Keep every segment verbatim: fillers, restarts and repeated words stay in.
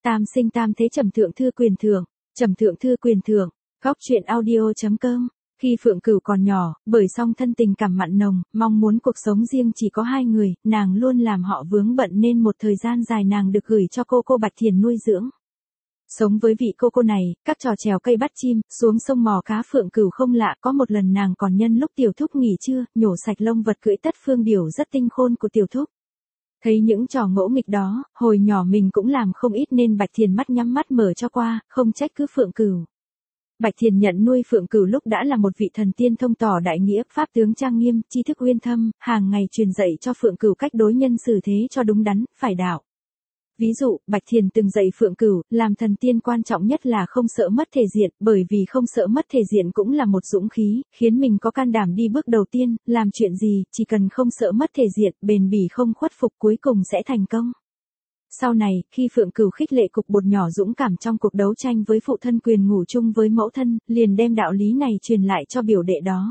Tam sinh tam thế trầm thượng thư quyền thượng, trầm thượng thư quyền thượng, góc truyện audio.com. Khi Phượng Cửu còn nhỏ, bởi song thân tình cảm mặn nồng, mong muốn cuộc sống riêng chỉ có hai người, nàng luôn làm họ vướng bận nên một thời gian dài nàng được gửi cho cô cô Bạch Thiền nuôi dưỡng. Sống với vị cô cô này, các trò trèo cây bắt chim, xuống sông mò cá Phượng Cửu không lạ. Có một lần nàng còn nhân lúc tiểu thúc nghỉ trưa, nhổ sạch lông vật cưỡi tất phương điểu rất tinh khôn của tiểu thúc. Thấy những trò ngỗ nghịch đó, hồi nhỏ mình cũng làm không ít nên Bạch Thiền mắt nhắm mắt mở cho qua, không trách cứ Phượng Cửu. Bạch Thiền nhận nuôi Phượng Cửu lúc đã là một vị thần tiên thông tỏ đại nghĩa, pháp tướng trang nghiêm, tri thức uyên thâm, hàng ngày truyền dạy cho Phượng Cửu cách đối nhân xử thế cho đúng đắn, phải đạo. Ví dụ, Bạch Thiền từng dạy Phượng Cửu, làm thần tiên quan trọng nhất là không sợ mất thể diện, bởi vì không sợ mất thể diện cũng là một dũng khí, khiến mình có can đảm đi bước đầu tiên, làm chuyện gì, chỉ cần không sợ mất thể diện, bền bỉ không khuất phục cuối cùng sẽ thành công. Sau này, khi Phượng Cửu khích lệ cục bột nhỏ dũng cảm trong cuộc đấu tranh với phụ thân quyền ngủ chung với mẫu thân, liền đem đạo lý này truyền lại cho biểu đệ đó.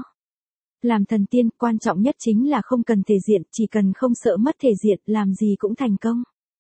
Làm thần tiên, quan trọng nhất chính là không cần thể diện, chỉ cần không sợ mất thể diện, làm gì cũng thành công.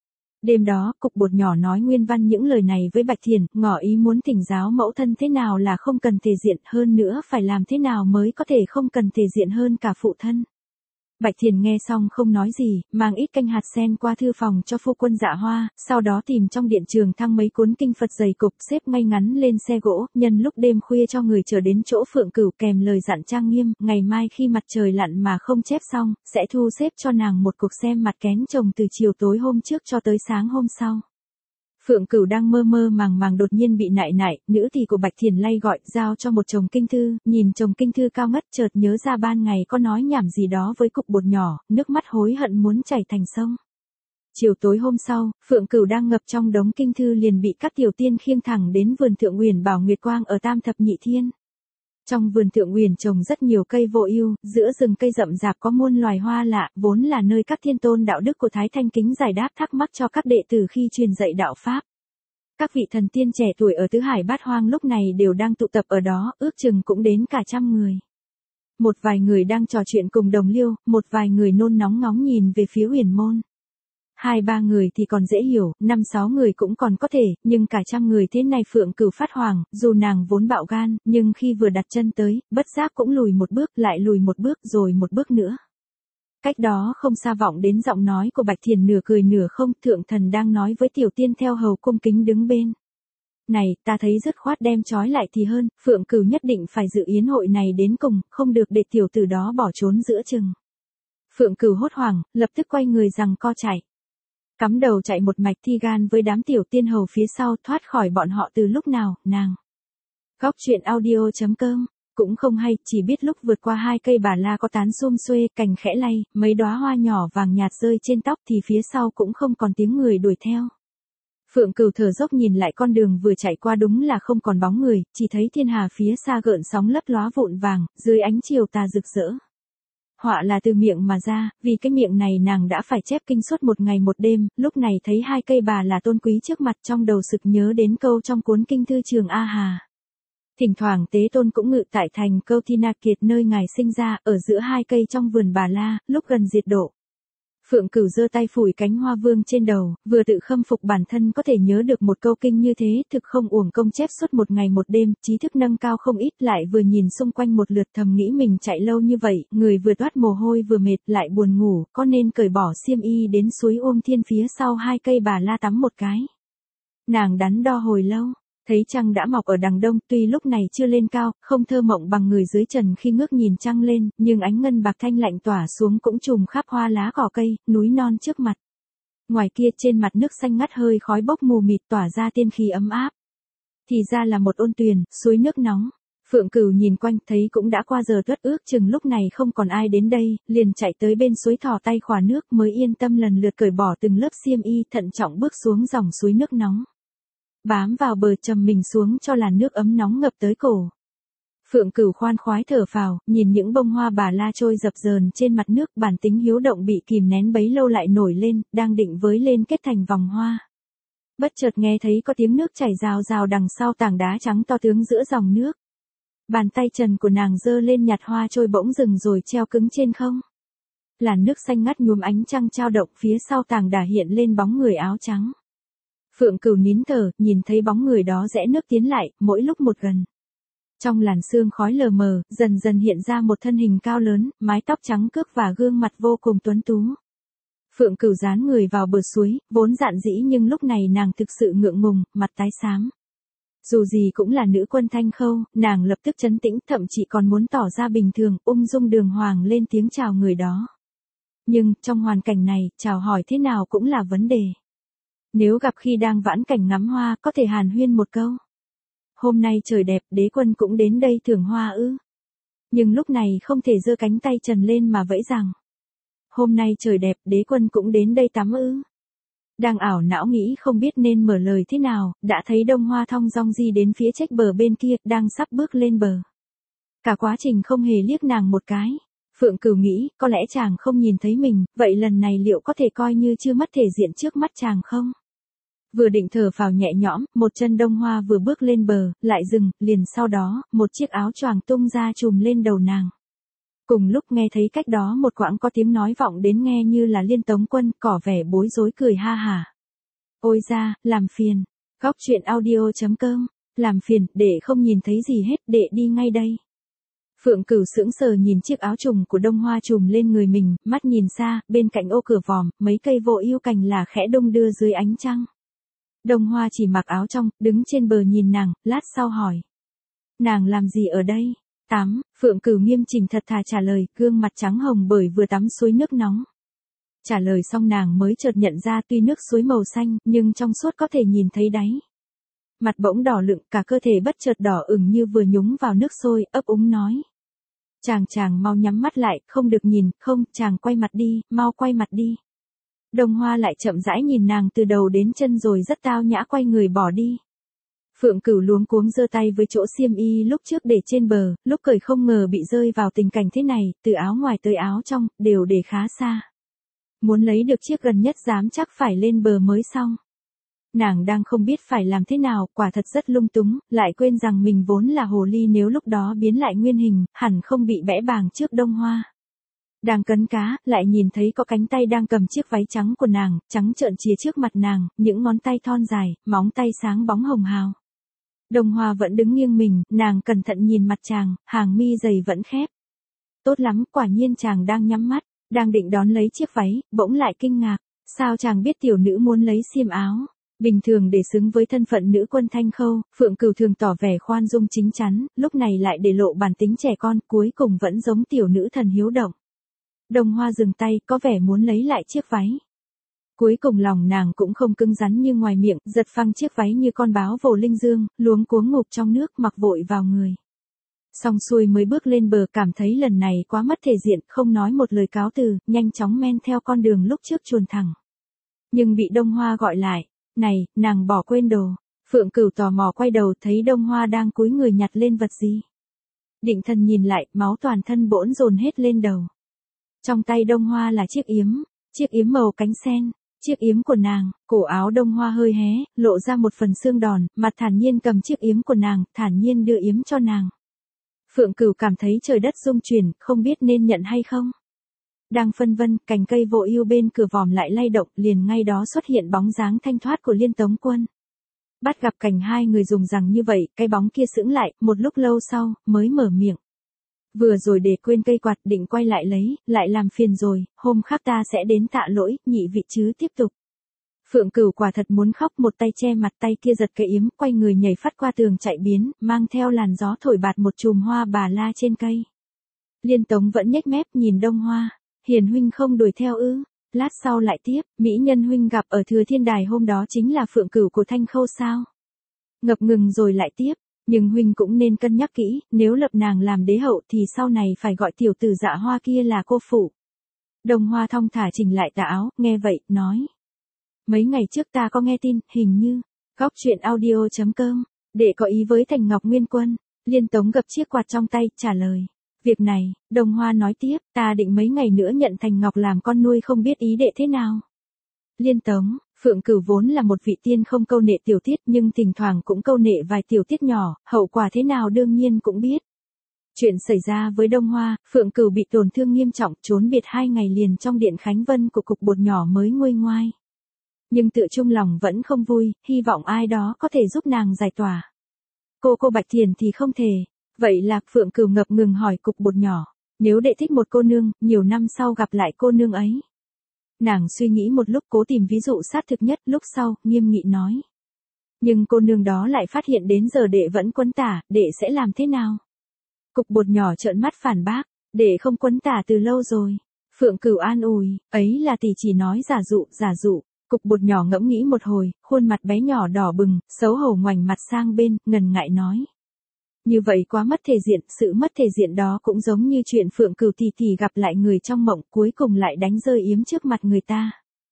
Đêm đó, cục bột nhỏ nói nguyên văn những lời này với Bạch Thiền, ngỏ ý muốn thỉnh giáo mẫu thân thế nào là không cần thể diện, hơn nữa phải làm thế nào mới có thể không cần thể diện hơn cả phụ thân. Bạch Thiền nghe xong không nói gì, mang ít canh hạt sen qua thư phòng cho phu quân Dạ Hoa, sau đó tìm trong điện trường thăng mấy cuốn kinh Phật dày cục xếp ngay ngắn lên xe gỗ, nhân lúc đêm khuya cho người chờ đến chỗ Phượng Cửu kèm lời dặn trang nghiêm, ngày mai khi mặt trời lặn mà không chép xong, sẽ thu xếp cho nàng một cuộc xem mặt kén chồng từ chiều tối hôm trước cho tới sáng hôm sau. Phượng Cửu đang mơ mơ màng màng đột nhiên bị nại nại, nữ tỳ của Bạch Thiền lay gọi, giao cho một chồng kinh thư, nhìn chồng kinh thư cao ngất chợt nhớ ra ban ngày có nói nhảm gì đó với cục bột nhỏ, nước mắt hối hận muốn chảy thành sông. Chiều tối hôm sau, Phượng Cửu đang ngập trong đống kinh thư liền bị các tiểu tiên khiêng thẳng đến vườn Thượng Uyển Bảo Nguyệt Quang ở Tam Thập Nhị Thiên. Trong vườn Thượng Uyển trồng rất nhiều cây vô ưu, giữa rừng cây rậm rạp có muôn loài hoa lạ, vốn là nơi các thiên tôn đạo đức của Thái Thanh kính giải đáp thắc mắc cho các đệ tử khi truyền dạy đạo pháp. Các vị thần tiên trẻ tuổi ở tứ hải bát hoang lúc này đều đang tụ tập ở đó, ước chừng cũng đến cả trăm người. Một vài người đang trò chuyện cùng đồng liêu, một vài người nôn nóng ngóng nhìn về phía Uyển môn. Hai ba người thì còn dễ hiểu, năm sáu người cũng còn có thể, nhưng cả trăm người thế này Phượng Cửu phát hoảng, dù nàng vốn bạo gan, nhưng khi vừa đặt chân tới, bất giác cũng lùi một bước, lại lùi một bước rồi một bước nữa. Cách đó không xa vọng đến giọng nói của Bạch Thiền nửa cười nửa không, thượng thần đang nói với tiểu tiên theo hầu cung kính đứng bên. Này, ta thấy dứt khoát đem trói lại thì hơn, Phượng Cửu nhất định phải dự yến hội này đến cùng, không được để tiểu tử đó bỏ trốn giữa chừng. Phượng Cửu hốt hoảng, lập tức quay người giằng co chạy. Cắm đầu chạy một mạch thi gan với đám tiểu tiên hầu phía sau, thoát khỏi bọn họ từ lúc nào, nàng. Góc truyện audio.com. Cũng không hay, chỉ biết lúc vượt qua hai cây bà la có tán xum xuê, cành khẽ lay, mấy đóa hoa nhỏ vàng nhạt rơi trên tóc thì phía sau cũng không còn tiếng người đuổi theo. Phượng Cửu thở dốc nhìn lại con đường vừa chạy qua, đúng là không còn bóng người, chỉ thấy thiên hà phía xa gợn sóng lấp lóa vụn vàng, dưới ánh chiều tà rực rỡ. Họa là từ miệng mà ra, vì cái miệng này nàng đã phải chép kinh suốt một ngày một đêm, lúc này thấy hai cây bà là tôn quý trước mặt, trong đầu sực nhớ đến câu trong cuốn kinh thư Trường A Hà. Thỉnh thoảng Tế Tôn cũng ngự tại thành Câu Thi Na Kiệt nơi ngài sinh ra, ở giữa hai cây trong vườn bà la, lúc gần diệt độ. Phượng Cửu giơ tay phủi cánh hoa vương trên đầu, vừa tự khâm phục bản thân có thể nhớ được một câu kinh như thế, thực không uổng công chép suốt một ngày một đêm, trí thức nâng cao không ít, lại vừa nhìn xung quanh một lượt thầm nghĩ mình chạy lâu như vậy, người vừa toát mồ hôi vừa mệt, lại buồn ngủ, có nên cởi bỏ xiêm y đến suối Uông Thiên phía sau hai cây bà la tắm một cái. Nàng đắn đo hồi lâu. Thấy trăng đã mọc ở đằng đông, tuy lúc này chưa lên cao, không thơ mộng bằng người dưới trần khi ngước nhìn trăng lên, nhưng ánh ngân bạc thanh lạnh tỏa xuống cũng trùm khắp hoa lá cỏ cây, núi non trước mặt. Ngoài kia trên mặt nước xanh ngắt hơi khói bốc mù mịt tỏa ra tiên khí ấm áp. Thì ra là một ôn tuyền, suối nước nóng. Phượng Cửu nhìn quanh thấy cũng đã qua giờ tuất, ước chừng lúc này không còn ai đến đây, liền chạy tới bên suối thò tay khỏa nước mới yên tâm lần lượt cởi bỏ từng lớp xiêm y, thận trọng bước xuống dòng suối nước nóng. Bám vào bờ trầm mình xuống cho làn nước ấm nóng ngập tới cổ. Phượng Cửu khoan khoái thở phào, nhìn những bông hoa bà la trôi dập dờn trên mặt nước, bản tính hiếu động bị kìm nén bấy lâu lại nổi lên, đang định với lên kết thành vòng hoa. Bất chợt nghe thấy có tiếng nước chảy rào rào đằng sau tảng đá trắng to tướng giữa dòng nước. Bàn tay trần của nàng giơ lên nhặt hoa trôi bỗng dừng rồi treo cứng trên không. Làn nước xanh ngắt nhuốm ánh trăng trao động, phía sau tảng đá hiện lên bóng người áo trắng. Phượng Cửu nín thở, nhìn thấy bóng người đó rẽ nước tiến lại, mỗi lúc một gần. Trong làn sương khói lờ mờ, dần dần hiện ra một thân hình cao lớn, mái tóc trắng cước và gương mặt vô cùng tuấn tú. Phượng Cửu dán người vào bờ suối, vốn dạn dĩ nhưng lúc này nàng thực sự ngượng ngùng, mặt tái xám. Dù gì cũng là nữ quân Thanh Khâu, nàng lập tức trấn tĩnh, thậm chí còn muốn tỏ ra bình thường, ung dung đường hoàng lên tiếng chào người đó. Nhưng, trong hoàn cảnh này, chào hỏi thế nào cũng là vấn đề. Nếu gặp khi đang vãn cảnh ngắm hoa, có thể hàn huyên một câu. Hôm nay trời đẹp, đế quân cũng đến đây thưởng hoa ư. Nhưng lúc này không thể giơ cánh tay trần lên mà vẫy rằng. Hôm nay trời đẹp, đế quân cũng đến đây tắm ư. Đang ảo não nghĩ không biết nên mở lời thế nào, đã thấy Đông Hoa thong dong di đến phía trách bờ bên kia, đang sắp bước lên bờ. Cả quá trình không hề liếc nàng một cái. Phượng Cửu nghĩ, có lẽ chàng không nhìn thấy mình, vậy lần này liệu có thể coi như chưa mất thể diện trước mắt chàng không? Vừa định thở phào nhẹ nhõm, một chân Đông Hoa vừa bước lên bờ, lại dừng, liền sau đó, một chiếc áo choàng tung ra trùm lên đầu nàng. Cùng lúc nghe thấy cách đó một quãng có tiếng nói vọng đến nghe như là Liên Tống Quân, cỏ vẻ bối rối cười ha hả. Ôi ra, làm phiền. Góc truyện audio chấm com. Làm phiền, để không nhìn thấy gì hết, để đi ngay đây. Phượng Cửu sững sờ nhìn chiếc áo trùng của Đông Hoa trùm lên người mình, mắt nhìn xa, bên cạnh ô cửa vòm, mấy cây vô ưu cành là khẽ đung đưa dưới ánh trăng. Đông Hoa chỉ mặc áo trong, đứng trên bờ nhìn nàng, lát sau hỏi. Nàng làm gì ở đây? Tắm, Phượng Cửu nghiêm chỉnh thật thà trả lời, gương mặt trắng hồng bởi vừa tắm suối nước nóng. Trả lời xong nàng mới chợt nhận ra tuy nước suối màu xanh, nhưng trong suốt có thể nhìn thấy đáy. Mặt bỗng đỏ lựng, cả cơ thể bất chợt đỏ ửng như vừa nhúng vào nước sôi, ấp úng nói. Chàng chàng mau nhắm mắt lại, không được nhìn, không, chàng quay mặt đi, mau quay mặt đi. Đông Hoa lại chậm rãi nhìn nàng từ đầu đến chân rồi rất tao nhã quay người bỏ đi. Phượng Cửu luống cuống giơ tay với chỗ xiêm y lúc trước để trên bờ, lúc cởi không ngờ bị rơi vào tình cảnh thế này, từ áo ngoài tới áo trong, đều để khá xa. Muốn lấy được chiếc gần nhất dám chắc phải lên bờ mới xong. Nàng đang không biết phải làm thế nào, quả thật rất lung túng, lại quên rằng mình vốn là hồ ly nếu lúc đó biến lại nguyên hình, hẳn không bị bẽ bàng trước Đông Hoa. Đang cấn cá, lại nhìn thấy có cánh tay đang cầm chiếc váy trắng của nàng, trắng trợn chìa trước mặt nàng, những ngón tay thon dài, móng tay sáng bóng hồng hào. Đông Hoa vẫn đứng nghiêng mình, nàng cẩn thận nhìn mặt chàng, hàng mi dày vẫn khép. Tốt lắm, quả nhiên chàng đang nhắm mắt, đang định đón lấy chiếc váy, bỗng lại kinh ngạc. Sao chàng biết tiểu nữ muốn lấy xiêm áo? Bình thường để xứng với thân phận nữ quân Thanh Khâu, Phượng Cửu thường tỏ vẻ khoan dung chính chắn, lúc này lại để lộ bản tính trẻ con, cuối cùng vẫn giống tiểu nữ thần hiếu động. Đông Hoa dừng tay, có vẻ muốn lấy lại chiếc váy. Cuối cùng lòng nàng cũng không cứng rắn như ngoài miệng, giật phăng chiếc váy như con báo vồ linh dương, luống cuống ngụp trong nước mặc vội vào người. Xong xuôi mới bước lên bờ cảm thấy lần này quá mất thể diện, không nói một lời cáo từ, nhanh chóng men theo con đường lúc trước chuồn thẳng. Nhưng bị Đông Hoa gọi lại, này, nàng bỏ quên đồ. Phượng Cửu tò mò quay đầu thấy Đông Hoa đang cúi người nhặt lên vật gì. Định thần nhìn lại, máu toàn thân bỗn dồn hết lên đầu. Trong tay Đông Hoa là chiếc yếm, chiếc yếm màu cánh sen. Chiếc yếm của nàng, cổ áo Đông Hoa hơi hé, lộ ra một phần xương đòn, mặt thản nhiên cầm chiếc yếm của nàng, thản nhiên đưa yếm cho nàng. Phượng Cửu cảm thấy trời đất rung chuyển, không biết nên nhận hay không. Đang phân vân, cành cây vô ưu bên cửa vòm lại lay động, liền ngay đó xuất hiện bóng dáng thanh thoát của Liên Tống Quân. Bắt gặp cảnh hai người dùng rằng như vậy, cái bóng kia sững lại, một lúc lâu sau, mới mở miệng. Vừa rồi để quên cây quạt định quay lại lấy, lại làm phiền rồi, hôm khác ta sẽ đến tạ lỗi, nhị vị chứ tiếp tục. Phượng Cửu quả thật muốn khóc, một tay che mặt, tay kia giật cây yếm, quay người nhảy phát qua tường chạy biến, mang theo làn gió thổi bạt một chùm hoa bà la trên cây. Liên Tống vẫn nhếch mép nhìn Đông Hoa, Hiền huynh không đuổi theo ư? Lát sau lại tiếp, mỹ nhân huynh gặp ở Thừa Thiên Đài hôm đó chính là Phượng Cửu của Thanh Khâu sao? Ngập ngừng rồi lại tiếp. Nhưng huynh cũng nên cân nhắc kỹ, nếu lập nàng làm đế hậu thì sau này phải gọi tiểu tử Dạ Hoa kia là cô phụ. Đông Hoa thong thả chỉnh lại tà áo, nghe vậy, nói. Mấy ngày trước ta có nghe tin, hình như, góc truyện audio chấm com, để có ý với Thành Ngọc Nguyên Quân. Liên Tống gập chiếc quạt trong tay, trả lời. Việc này, Đông Hoa nói tiếp, ta định mấy ngày nữa nhận Thành Ngọc làm con nuôi không biết ý đệ thế nào. Liên Tống, Phượng Cửu vốn là một vị tiên không câu nệ tiểu tiết nhưng thỉnh thoảng cũng câu nệ vài tiểu tiết nhỏ, hậu quả thế nào đương nhiên cũng biết. Chuyện xảy ra với Đông Hoa, Phượng Cửu bị tổn thương nghiêm trọng, trốn biệt hai ngày liền trong điện Khánh Vân của cục bột nhỏ mới nguôi ngoai. Nhưng tự chung lòng vẫn không vui, hy vọng ai đó có thể giúp nàng giải tỏa. Cô cô Bạch Thiền thì không thể. Vậy là Phượng Cửu ngập ngừng hỏi cục bột nhỏ. Nếu đệ thích một cô nương, nhiều năm sau gặp lại cô nương ấy. Nàng suy nghĩ một lúc cố tìm ví dụ sát thực nhất, lúc sau, nghiêm nghị nói. Nhưng cô nương đó lại phát hiện đến giờ đệ vẫn quấn tả, đệ sẽ làm thế nào? Cục bột nhỏ trợn mắt phản bác, đệ không quấn tả từ lâu rồi. Phượng Cửu an ủi, ấy là tỷ chỉ nói giả dụ, giả dụ. Cục bột nhỏ ngẫm nghĩ một hồi, khuôn mặt bé nhỏ đỏ bừng, xấu hổ ngoảnh mặt sang bên, ngần ngại nói. Như vậy quá mất thể diện, sự mất thể diện đó cũng giống như chuyện Phượng Cửu tỷ tỷ gặp lại người trong mộng cuối cùng lại đánh rơi yếm trước mặt người ta.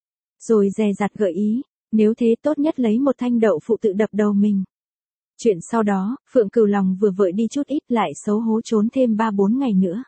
Rồi dè dặt gợi ý, nếu thế tốt nhất lấy một thanh đậu phụ tự đập đầu mình. Chuyện sau đó, Phượng Cửu lòng vừa vợi đi chút ít lại xấu hố trốn thêm ba bốn ngày nữa.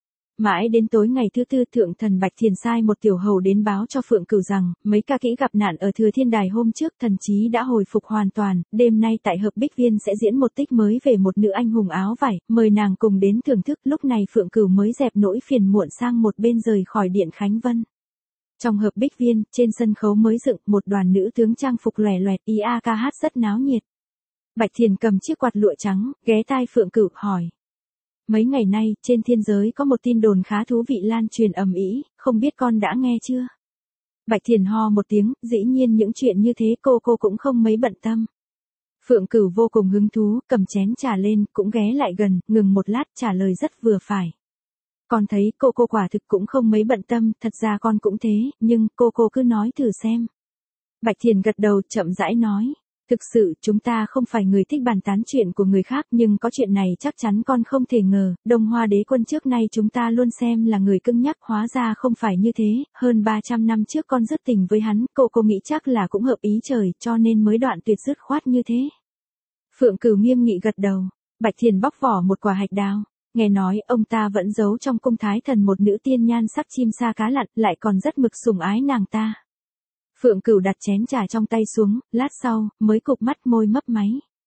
Mãi đến tối ngày thứ tư thượng thần Bạch Thiền sai một tiểu hầu đến báo cho Phượng Cửu rằng, mấy ca kỹ gặp nạn ở Thừa Thiên Đài hôm trước thần trí đã hồi phục hoàn toàn, đêm nay tại Hợp Bích Viên sẽ diễn một tích mới về một nữ anh hùng áo vải, mời nàng cùng đến thưởng thức. Lúc này Phượng Cửu mới dẹp nỗi phiền muộn sang một bên rời khỏi điện Khánh Vân. Trong Hợp Bích Viên, trên sân khấu mới dựng, một đoàn nữ tướng trang phục lòe loẹt ý a ca hát rất náo nhiệt. Bạch Thiền cầm chiếc quạt lụa trắng, ghé tai Phượng Cửu hỏi. Mấy ngày nay, trên thiên giới có một tin đồn khá thú vị lan truyền ầm ĩ, không biết con đã nghe chưa? Bạch Thiền ho một tiếng, dĩ nhiên những chuyện như thế cô cô cũng không mấy bận tâm. Phượng Cửu vô cùng hứng thú, cầm chén trà lên, cũng ghé lại gần, ngừng một lát trả lời rất vừa phải. Con thấy cô cô quả thực cũng không mấy bận tâm, thật ra con cũng thế, nhưng cô cô cứ nói thử xem. Bạch Thiền gật đầu chậm rãi nói. Thực sự, chúng ta không phải người thích bàn tán chuyện của người khác nhưng có chuyện này chắc chắn con không thể ngờ, Đông Hoa Đế Quân trước nay chúng ta luôn xem là người cứng nhắc hóa ra không phải như thế, hơn ba trăm năm trước con dứt tình với hắn, cô cô nghĩ chắc là cũng hợp ý trời cho nên mới đoạn tuyệt dứt khoát như thế. Phượng Cửu nghiêm nghị gật đầu, Bạch Thiền bóc vỏ một quả hạch đào, nghe nói ông ta vẫn giấu trong cung thái thần một nữ tiên nhan sắc chim sa cá lặn lại còn rất mực sủng ái nàng ta. Phượng Cửu đặt chén trà trong tay xuống, lát sau, mới cụp mắt môi mấp máy.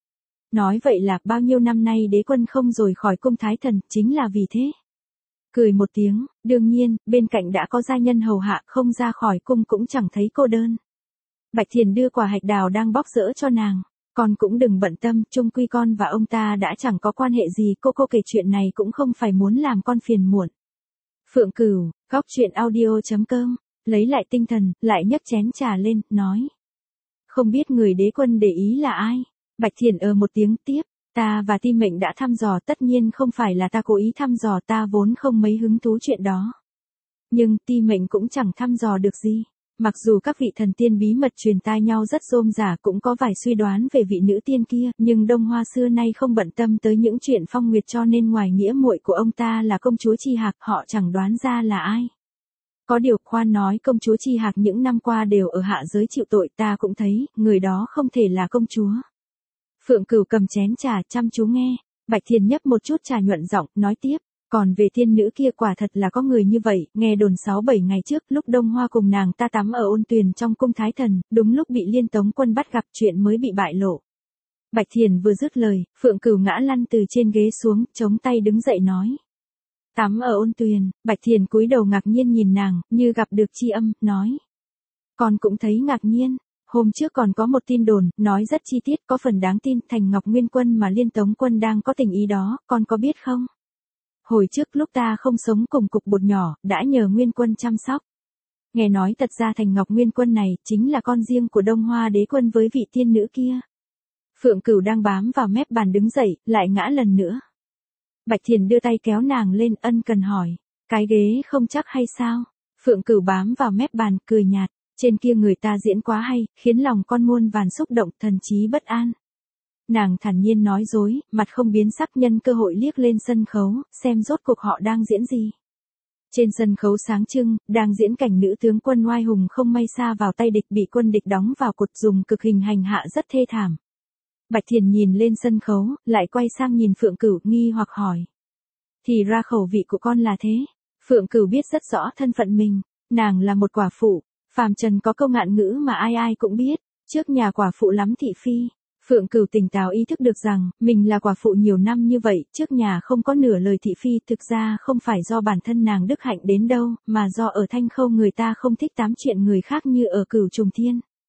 Nói vậy là bao nhiêu năm nay Đế Quân không rời khỏi cung thái thần, chính là vì thế. Cười một tiếng, đương nhiên, bên cạnh đã có gia nhân hầu hạ, không ra khỏi cung cũng chẳng thấy cô đơn. Bạch Thiền đưa quả hạch đào đang bóc dỡ cho nàng. Con cũng đừng bận tâm, chung quy con và ông ta đã chẳng có quan hệ gì, cô cô kể chuyện này cũng không phải muốn làm con phiền muộn. Phượng Cửu, góc truyện audio chấm com. Lấy lại tinh thần, lại nhấc chén trà lên, nói. Không biết người Đế Quân để ý là ai? Bạch Thiền ờ một tiếng tiếp, ta và Ti Mệnh đã thăm dò, tất nhiên không phải là ta cố ý thăm dò, ta vốn không mấy hứng thú chuyện đó. Nhưng Ti Mệnh cũng chẳng thăm dò được gì. Mặc dù các vị thần tiên bí mật truyền tai nhau rất rôm rả cũng có vài suy đoán về vị nữ tiên kia, nhưng Đông Hoa xưa nay không bận tâm tới những chuyện phong nguyệt cho nên ngoài nghĩa muội của ông ta là công chúa Chi Hạc họ chẳng đoán ra là ai. Có điều khoan nói công chúa Chi Hạc những năm qua đều ở hạ giới chịu tội ta cũng thấy, người đó không thể là công chúa. Phượng Cửu cầm chén trà chăm chú nghe, Bạch Thiền nhấp một chút trà nhuận giọng, nói tiếp, còn về tiên nữ kia quả thật là có người như vậy, nghe đồn sáu bảy ngày trước lúc Đông Hoa cùng nàng ta tắm ở ôn tuyền trong cung thái thần, đúng lúc bị Liên Tống Quân bắt gặp chuyện mới bị bại lộ. Bạch Thiền vừa dứt lời, Phượng Cửu ngã lăn từ trên ghế xuống, chống tay đứng dậy nói. Tắm ở ôn tuyền, Bạch Thiền cúi đầu ngạc nhiên nhìn nàng, như gặp được tri âm, nói. Con cũng thấy ngạc nhiên, hôm trước còn có một tin đồn, nói rất chi tiết, có phần đáng tin, Thành Ngọc Nguyên Quân mà Liên Tống Quân đang có tình ý đó, con có biết không? Hồi trước lúc ta không sống cùng cục bột nhỏ, đã nhờ Nguyên Quân chăm sóc. Nghe nói thật ra Thành Ngọc Nguyên Quân này, chính là con riêng của Đông Hoa Đế Quân với vị tiên nữ kia. Phượng Cửu đang bám vào mép bàn đứng dậy, lại ngã lần nữa. Bạch Thiền đưa tay kéo nàng lên, ân cần hỏi, cái ghế không chắc hay sao? Phượng Cửu bám vào mép bàn, cười nhạt, trên kia người ta diễn quá hay, khiến lòng con muôn vàn xúc động, thần trí bất an. Nàng thản nhiên nói dối, mặt không biến sắc nhân cơ hội liếc lên sân khấu, xem rốt cuộc họ đang diễn gì. Trên sân khấu sáng trưng, đang diễn cảnh nữ tướng quân oai hùng không may xa vào tay địch bị quân địch đóng vào cột dùng cực hình hành hạ rất thê thảm. Bạch Thiền nhìn lên sân khấu, lại quay sang nhìn Phượng Cửu nghi hoặc hỏi. Thì ra khẩu vị của con là thế. Phượng Cửu biết rất rõ thân phận mình, nàng là một quả phụ, phàm trần có câu ngạn ngữ mà ai ai cũng biết, trước nhà quả phụ lắm thị phi. Phượng Cửu tỉnh táo ý thức được rằng, mình là quả phụ nhiều năm như vậy, trước nhà không có nửa lời thị phi, thực ra không phải do bản thân nàng đức hạnh đến đâu, mà do ở Thanh Khâu người ta không thích tám chuyện người khác như ở Cửu Trùng Thiên.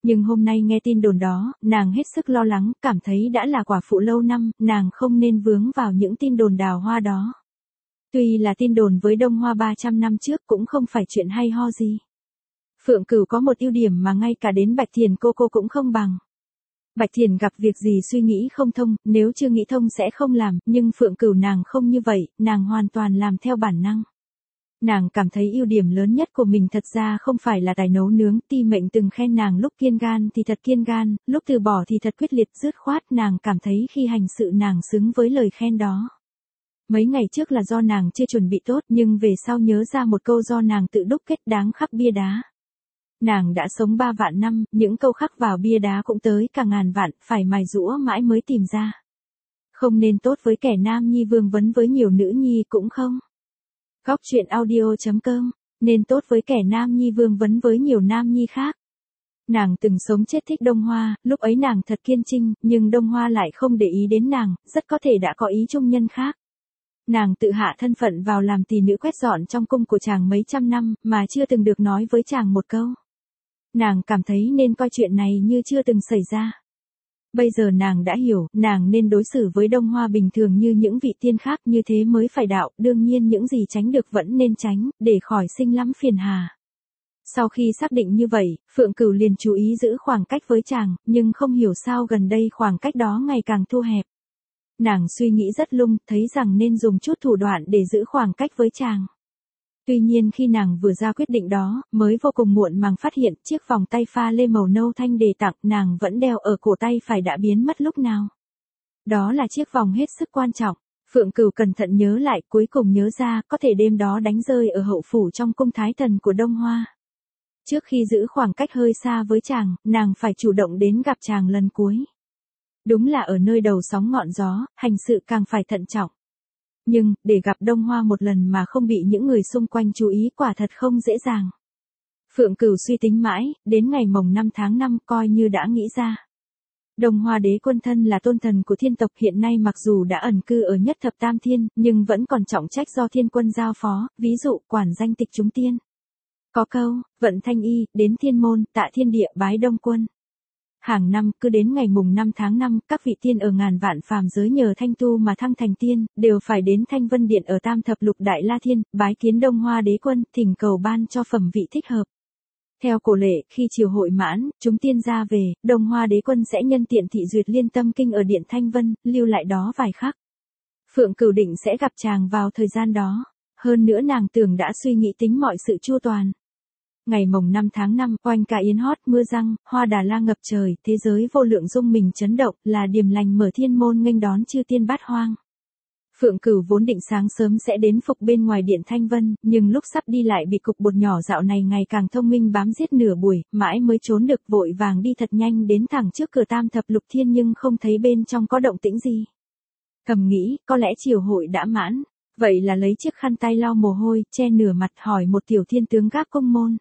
Nhưng hôm nay nghe tin đồn đó, nàng hết sức lo lắng, cảm thấy đã là quả phụ lâu năm, nàng không nên vướng vào những tin đồn đào hoa đó. Tuy là tin đồn với Đông Hoa ba trăm năm trước cũng không phải chuyện hay ho gì. Phượng Cửu có một ưu điểm mà ngay cả đến Bạch Thiền cô cô cũng không bằng. Bạch Thiền gặp việc gì suy nghĩ không thông, nếu chưa nghĩ thông sẽ không làm, nhưng Phượng Cửu nàng không như vậy, nàng hoàn toàn làm theo bản năng. Nàng cảm thấy ưu điểm lớn nhất của mình thật ra không phải là tài nấu nướng, Ti Mệnh từng khen nàng lúc kiên gan thì thật kiên gan, lúc từ bỏ thì thật quyết liệt dứt khoát, nàng cảm thấy khi hành sự nàng xứng với lời khen đó. Mấy ngày trước là do nàng chưa chuẩn bị tốt, nhưng về sau nhớ ra một câu do nàng tự đúc kết đáng khắc bia đá. Nàng đã sống ba vạn năm, những câu khắc vào bia đá cũng tới cả ngàn vạn, phải mài giũa mãi mới tìm ra. Không nên tốt với kẻ nam nhi vương vấn với nhiều nữ nhi cũng không. Góc truyện audio chấm com, nên tốt với kẻ nam nhi vương vấn với nhiều nam nhi khác. Nàng từng sống chết thích Đông Hoa, lúc ấy nàng thật kiên trinh, nhưng Đông Hoa lại không để ý đến nàng, rất có thể đã có ý trung nhân khác. Nàng tự hạ thân phận vào làm tỳ nữ quét dọn trong cung của chàng mấy trăm năm, mà chưa từng được nói với chàng một câu. Nàng cảm thấy nên coi chuyện này như chưa từng xảy ra. Bây giờ nàng đã hiểu, nàng nên đối xử với Đông Hoa bình thường như những vị tiên khác, như thế mới phải đạo, đương nhiên những gì tránh được vẫn nên tránh, để khỏi sinh lắm phiền hà. Sau khi xác định như vậy, Phượng Cửu liền chú ý giữ khoảng cách với chàng, nhưng không hiểu sao gần đây khoảng cách đó ngày càng thu hẹp. Nàng suy nghĩ rất lung, thấy rằng nên dùng chút thủ đoạn để giữ khoảng cách với chàng. Tuy nhiên khi nàng vừa ra quyết định đó, mới vô cùng muộn màng phát hiện chiếc vòng tay pha lê màu nâu thanh đề tặng nàng vẫn đeo ở cổ tay phải đã biến mất lúc nào. Đó là chiếc vòng hết sức quan trọng. Phượng Cửu cẩn thận nhớ lại, cuối cùng nhớ ra có thể đêm đó đánh rơi ở hậu phủ trong cung thái thần của Đông Hoa. Trước khi giữ khoảng cách hơi xa với chàng, nàng phải chủ động đến gặp chàng lần cuối. Đúng là ở nơi đầu sóng ngọn gió, hành sự càng phải thận trọng. Nhưng, để gặp Đông Hoa một lần mà không bị những người xung quanh chú ý quả thật không dễ dàng. Phượng Cửu suy tính mãi, đến ngày mồng năm tháng năm coi như đã nghĩ ra. Đông Hoa đế quân thân là tôn thần của thiên tộc, hiện nay mặc dù đã ẩn cư ở nhất thập tam thiên, nhưng vẫn còn trọng trách do thiên quân giao phó, ví dụ quản danh tịch chúng tiên. Có câu, vận thanh y, đến thiên môn, tạ thiên địa bái đông quân. Hàng năm, cứ đến ngày mùng năm tháng năm, các vị tiên ở ngàn vạn phàm giới nhờ thanh tu mà thăng thành tiên, đều phải đến Thanh Vân Điện ở Tam Thập Lục Đại La Thiên, bái kiến Đông Hoa đế quân, thỉnh cầu ban cho phẩm vị thích hợp. Theo cổ lệ, khi triều hội mãn, chúng tiên ra về, Đông Hoa đế quân sẽ nhân tiện thị duyệt Liên Tâm Kinh ở Điện Thanh Vân, lưu lại đó vài khắc. Phượng Cửu định sẽ gặp chàng vào thời gian đó. Hơn nữa nàng tưởng đã suy nghĩ tính mọi sự chu toàn. Ngày mồng năm tháng năm, oanh ca yến hót mưa răng, hoa đà la ngập trời, thế giới vô lượng rung mình chấn động, là điềm lành mở thiên môn nghênh đón chư tiên bát hoang. Phượng Cửu vốn định sáng sớm sẽ đến phục bên ngoài điện Thanh Vân, nhưng lúc sắp đi lại bị cục bột nhỏ dạo này ngày càng thông minh bám giết nửa buổi, mãi mới trốn được, vội vàng đi thật nhanh đến thẳng trước cửa Tam Thập Lục Thiên nhưng không thấy bên trong có động tĩnh gì. Thầm nghĩ, có lẽ triều hội đã mãn, vậy là lấy chiếc khăn tay lau mồ hôi, che nửa mặt hỏi một tiểu thiên tướng gác cung môn.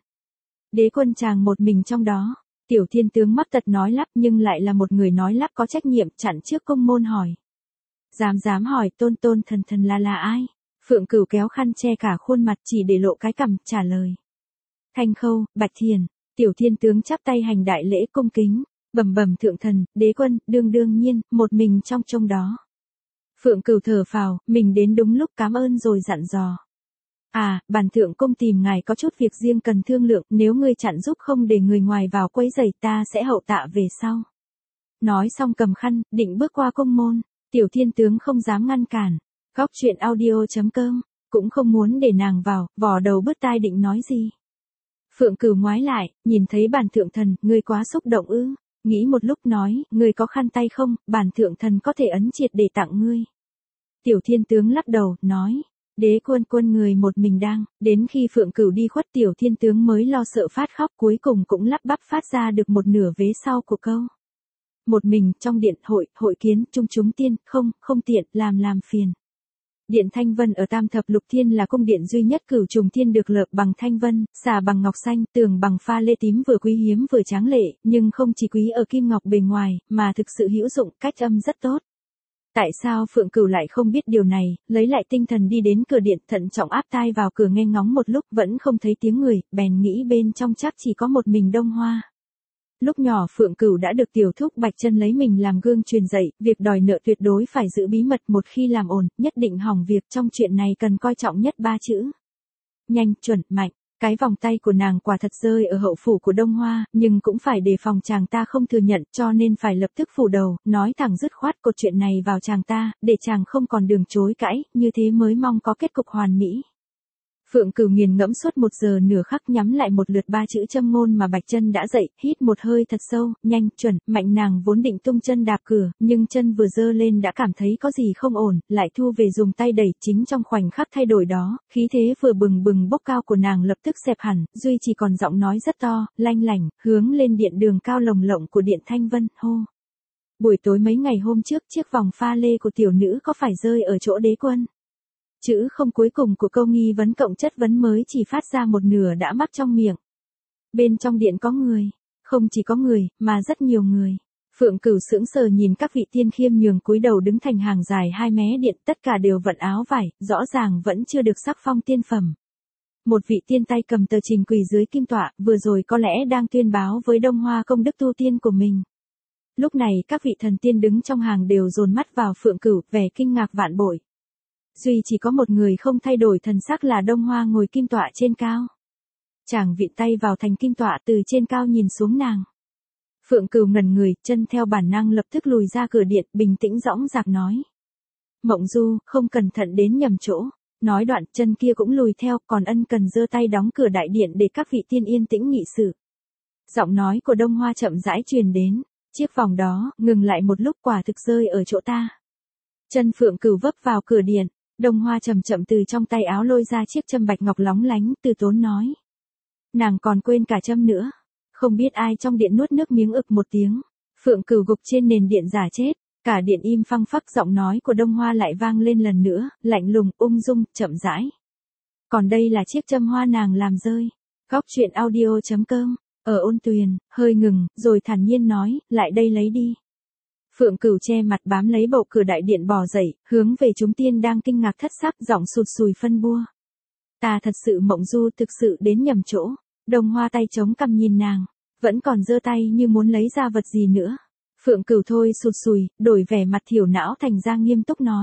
Đế quân chàng một mình trong đó, tiểu thiên tướng mắc tật nói lắp nhưng lại là một người nói lắp có trách nhiệm, chặn trước cung môn hỏi. Dám dám hỏi tôn tôn thần thần là là ai? Phượng Cửu kéo khăn che cả khuôn mặt chỉ để lộ cái cằm, trả lời. Thanh Khâu, Bạch Thiền, tiểu thiên tướng chắp tay hành đại lễ cung kính, bẩm bẩm thượng thần, đế quân, đương đương nhiên, một mình trong trong đó. Phượng Cửu thở phào, mình đến đúng lúc, cảm ơn rồi dặn dò. À, bản thượng cung tìm ngài có chút việc riêng cần thương lượng, nếu ngươi chặn giúp không để người ngoài vào quấy rầy ta sẽ hậu tạ về sau. Nói xong cầm khăn, định bước qua cung môn, tiểu thiên tướng không dám ngăn cản. Góc truyện audio chấm com, cũng không muốn để nàng vào, vò đầu bứt tai định nói gì. Phượng Cửu ngoái lại, nhìn thấy bản thượng thần, ngươi quá xúc động ư, nghĩ một lúc nói, ngươi có khăn tay không, bản thượng thần có thể ấn triệt để tặng ngươi. Tiểu thiên tướng lắc đầu, nói. Đế quân quân người một mình đang, đến khi Phượng Cửu đi khuất tiểu thiên tướng mới lo sợ phát khóc, cuối cùng cũng lắp bắp phát ra được một nửa vế sau của câu. Một mình, trong điện hội, hội kiến, chung chúng tiên, không, không tiện, làm làm phiền. Điện Thanh Vân ở Tam Thập Lục Thiên là cung điện duy nhất cửu trùng thiên được lợp bằng thanh vân, xà bằng ngọc xanh, tường bằng pha lê tím vừa quý hiếm vừa tráng lệ, nhưng không chỉ quý ở kim ngọc bề ngoài, mà thực sự hữu dụng, cách âm rất tốt. Tại sao Phượng Cửu lại không biết điều này, lấy lại tinh thần đi đến cửa điện, thận trọng áp tai vào cửa nghe ngóng một lúc vẫn không thấy tiếng người, bèn nghĩ bên trong chắc chỉ có một mình Đông Hoa. Lúc nhỏ Phượng Cửu đã được tiểu thúc Bạch Chân lấy mình làm gương truyền dạy, việc đòi nợ tuyệt đối phải giữ bí mật, một khi làm ồn, nhất định hỏng việc, trong chuyện này cần coi trọng nhất ba chữ. Nhanh, chuẩn, mạnh. Cái vòng tay của nàng quả thật rơi ở hậu phủ của Đông Hoa, nhưng cũng phải đề phòng chàng ta không thừa nhận, cho nên phải lập tức phủ đầu, nói thẳng dứt khoát cột chuyện này vào chàng ta, để chàng không còn đường chối cãi, như thế mới mong có kết cục hoàn mỹ. Phượng Cửu nghiền ngẫm suốt một giờ nửa khắc, nhắm lại một lượt ba chữ châm ngôn mà Bạch Chân đã dạy, hít một hơi thật sâu, nhanh, chuẩn, mạnh. Nàng vốn định tung chân đạp cửa, nhưng chân vừa giơ lên đã cảm thấy có gì không ổn, lại thu về dùng tay đẩy. Chính trong khoảnh khắc thay đổi đó, khí thế vừa bừng bừng bốc cao của nàng lập tức xẹp hẳn, duy chỉ còn giọng nói rất to, lanh lảnh, hướng lên điện đường cao lồng lộng của điện Thanh Vân, hô. Buổi tối mấy ngày hôm trước, chiếc vòng pha lê của tiểu nữ có phải rơi ở chỗ đế quân? Chữ không cuối cùng của câu nghi vấn cộng chất vấn mới chỉ phát ra một nửa đã mắc trong miệng. Bên trong điện có người, không chỉ có người, mà rất nhiều người. Phượng Cửu sững sờ nhìn các vị tiên khiêm nhường cúi đầu đứng thành hàng dài hai mé điện, tất cả đều vận áo vải, rõ ràng vẫn chưa được sắc phong tiên phẩm. Một vị tiên tay cầm tờ trình quỳ dưới kim tọa, vừa rồi có lẽ đang tuyên báo với Đông Hoa công đức tu tiên của mình. Lúc này các vị thần tiên đứng trong hàng đều dồn mắt vào Phượng Cửu, vẻ kinh ngạc vạn bội. Duy chỉ có một người không thay đổi thần sắc là Đông Hoa ngồi kim tọa trên cao. Chàng vịn tay vào thành kim tọa từ trên cao nhìn xuống nàng. Phượng Cửu ngẩn người, chân theo bản năng lập tức lùi ra cửa điện, bình tĩnh dõng dạc nói. Mộng Du, không cẩn thận đến nhầm chỗ. Nói đoạn, chân kia cũng lùi theo, còn ân cần giơ tay đóng cửa đại điện để các vị tiên yên tĩnh nghị sự. Giọng nói của Đông Hoa chậm rãi truyền đến. Chiếc vòng đó, ngừng lại một lúc, quả thực rơi ở chỗ ta. Chân Phượng Cửu vấp vào cửa điện. Đông Hoa chậm chậm từ trong tay áo lôi ra chiếc châm bạch ngọc lóng lánh, từ tốn nói. Nàng còn quên cả châm nữa. Không biết ai trong điện nuốt nước miếng ực một tiếng. Phượng Cửu gục trên nền điện giả chết. Cả điện im phăng phắc, giọng nói của Đông Hoa lại vang lên lần nữa, lạnh lùng, ung dung, chậm rãi. Còn đây là chiếc châm hoa nàng làm rơi. Góc truyện audio chấm com. Ở Ôn Tuyền, hơi ngừng, rồi thản nhiên nói, lại đây lấy đi. Phượng Cửu che mặt bám lấy bậu cửa đại điện bò dậy, hướng về chúng tiên đang kinh ngạc thất sắc, giọng sụt sùi phân bua. Ta thật sự Mộng Du, thực sự đến nhầm chỗ. Đông Hoa tay chống cằm nhìn nàng, vẫn còn giơ tay như muốn lấy ra vật gì nữa. Phượng Cửu thôi sụt sùi, đổi vẻ mặt thiểu não thành ra nghiêm túc nói.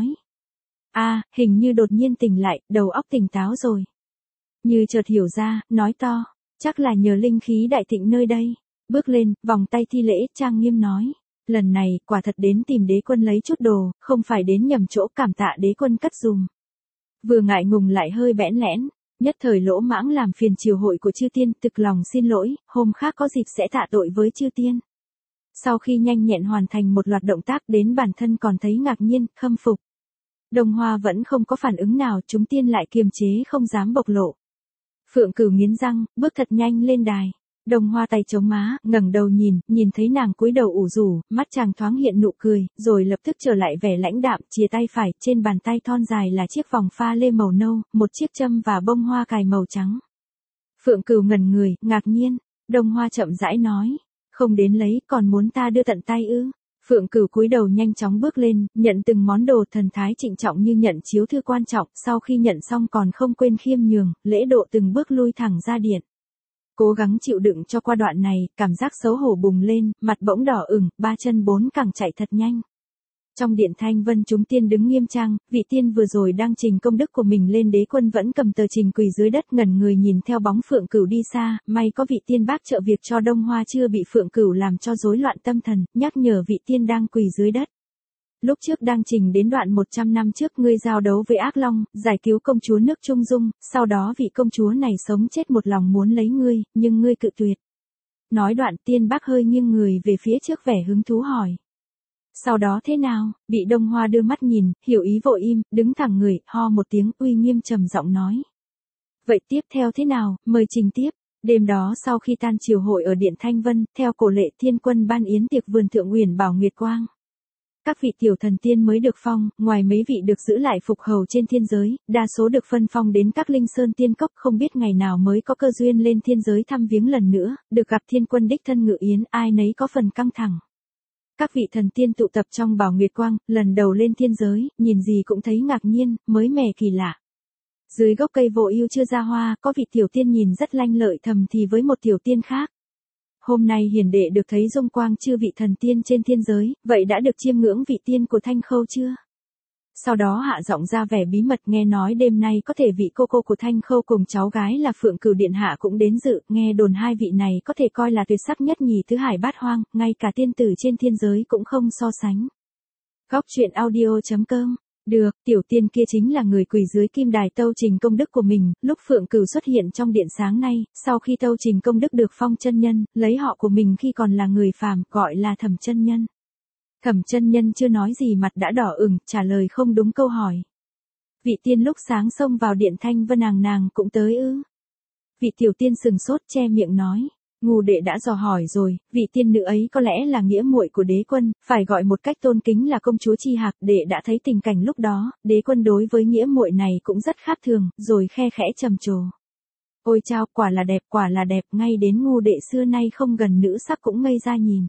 A, à, hình như đột nhiên tỉnh lại, đầu óc tỉnh táo rồi. Như chợt hiểu ra, nói to, chắc là nhờ linh khí đại thịnh nơi đây. Bước lên, vòng tay thi lễ, trang nghiêm nói. Lần này, quả thật đến tìm đế quân lấy chút đồ, không phải đến nhầm chỗ, cảm tạ đế quân cất dùm. Vừa ngại ngùng lại hơi bẽn lẽn, nhất thời lỗ mãng làm phiền triều hội của chư tiên, thực lòng xin lỗi, hôm khác có dịp sẽ tạ tội với chư tiên. Sau khi nhanh nhẹn hoàn thành một loạt động tác, đến bản thân còn thấy ngạc nhiên, khâm phục. Đông Hoa vẫn không có phản ứng nào, chúng tiên lại kiềm chế không dám bộc lộ. Phượng Cửu nghiến răng, bước thật nhanh lên đài. Đông Hoa tay chống má, ngẩng đầu nhìn, nhìn thấy nàng cúi đầu ủ rủ, mắt chàng thoáng hiện nụ cười, rồi lập tức trở lại vẻ lãnh đạm, chìa tay phải, trên bàn tay thon dài là chiếc vòng pha lê màu nâu, một chiếc châm và bông hoa cài màu trắng. Phượng Cửu ngẩn người, ngạc nhiên. Đông Hoa chậm rãi nói, không đến lấy, còn muốn ta đưa tận tay ư? Phượng Cửu cúi đầu nhanh chóng bước lên, nhận từng món đồ, thần thái trịnh trọng như nhận chiếu thư quan trọng, sau khi nhận xong còn không quên khiêm nhường, lễ độ từng bước lui thẳng ra điện. Cố gắng chịu đựng cho qua đoạn này, cảm giác xấu hổ bùng lên, mặt bỗng đỏ ửng, ba chân bốn cẳng chạy thật nhanh. Trong điện Thanh Vân chúng tiên đứng nghiêm trang, vị tiên vừa rồi đang trình công đức của mình lên đế quân vẫn cầm tờ trình quỳ dưới đất ngẩn người nhìn theo bóng Phượng Cửu đi xa, may có vị tiên bác trợ việc cho Đông Hoa chưa bị Phượng Cửu làm cho rối loạn tâm thần, nhắc nhở vị tiên đang quỳ dưới đất. Lúc trước đang trình đến đoạn một trăm năm trước ngươi giao đấu với ác long, giải cứu công chúa nước Trung Dung, sau đó vị công chúa này sống chết một lòng muốn lấy ngươi, nhưng ngươi cự tuyệt. Nói đoạn tiên bác hơi nghiêng người về phía trước vẻ hứng thú hỏi. Sau đó thế nào, bị Đông Hoa đưa mắt nhìn, hiểu ý vội im, đứng thẳng người, ho một tiếng uy nghiêm trầm giọng nói. Vậy tiếp theo thế nào, mời trình tiếp. Đêm đó sau khi tan triều hội ở điện Thanh Vân, theo cổ lệ thiên quân ban yến tiệc vườn Thượng Uyển Bảo Nguyệt Quang. Các vị tiểu thần tiên mới được phong, ngoài mấy vị được giữ lại phục hầu trên thiên giới, đa số được phân phong đến các linh sơn tiên cốc, không biết ngày nào mới có cơ duyên lên thiên giới thăm viếng lần nữa, được gặp thiên quân đích thân ngự yến, ai nấy có phần căng thẳng. Các vị thần tiên tụ tập trong Bảo Nguyệt Quang, lần đầu lên thiên giới, nhìn gì cũng thấy ngạc nhiên, mới mẻ kỳ lạ. Dưới gốc cây vô ưu chưa ra hoa, có vị tiểu tiên nhìn rất lanh lợi thầm thì với một tiểu tiên khác. hôm nay hiền đệ được thấy dung quang chư vị thần tiên trên thiên giới, vậy đã được chiêm ngưỡng vị tiên của Thanh Khâu chưa? Sau đó hạ giọng ra vẻ bí mật, nghe nói đêm nay có thể vị cô cô của Thanh Khâu cùng cháu gái là Phượng Cửu Điện Hạ cũng đến dự, nghe đồn hai vị này có thể coi là tuyệt sắc nhất nhì tứ hải bát hoang, ngay cả tiên tử trên thiên giới cũng không so sánh. Góc truyện audio chấm com. Được, tiểu tiên kia chính là người quỳ dưới kim đài tâu trình công đức của mình, lúc Phượng Cửu xuất hiện trong điện sáng nay, sau khi tâu trình công đức được phong chân nhân, lấy họ của mình khi còn là người phàm, gọi là Thẩm chân nhân. Thẩm chân nhân chưa nói gì mặt đã đỏ ửng, trả lời không đúng câu hỏi. Vị tiên lúc sáng xông vào điện Thanh Vân nàng nàng cũng tới ư? Vị tiểu tiên sừng sốt che miệng nói. Ngu đệ đã dò hỏi rồi, vị tiên nữ ấy có lẽ là nghĩa muội của đế quân, phải gọi một cách tôn kính là công chúa Chi Hạc. Đệ đã thấy tình cảnh lúc đó, đế quân đối với nghĩa muội này cũng rất khác thường, rồi khe khẽ trầm trồ. Ôi chao, quả là đẹp, quả là đẹp, ngay đến ngu đệ xưa nay không gần nữ sắc cũng ngây ra nhìn.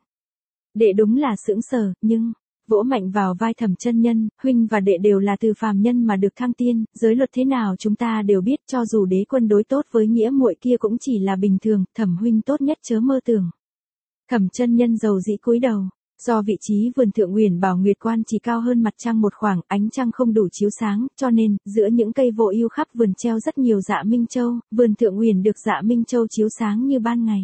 Đệ đúng là sững sờ, nhưng vỗ mạnh vào vai Thẩm chân nhân, huynh và đệ đều là từ phàm nhân mà được thăng tiên, giới luật thế nào chúng ta đều biết, cho dù đế quân đối tốt với nghĩa muội kia cũng chỉ là bình thường, Thẩm huynh tốt nhất chớ mơ tưởng. Thẩm chân nhân dầu dĩ cúi đầu, do vị trí vườn Thượng Uyển Bảo Nguyệt Quan chỉ cao hơn mặt trăng một khoảng, ánh trăng không đủ chiếu sáng, cho nên giữa những cây vô ưu khắp vườn treo rất nhiều dạ minh châu, vườn Thượng Uyển được dạ minh châu chiếu sáng như ban ngày.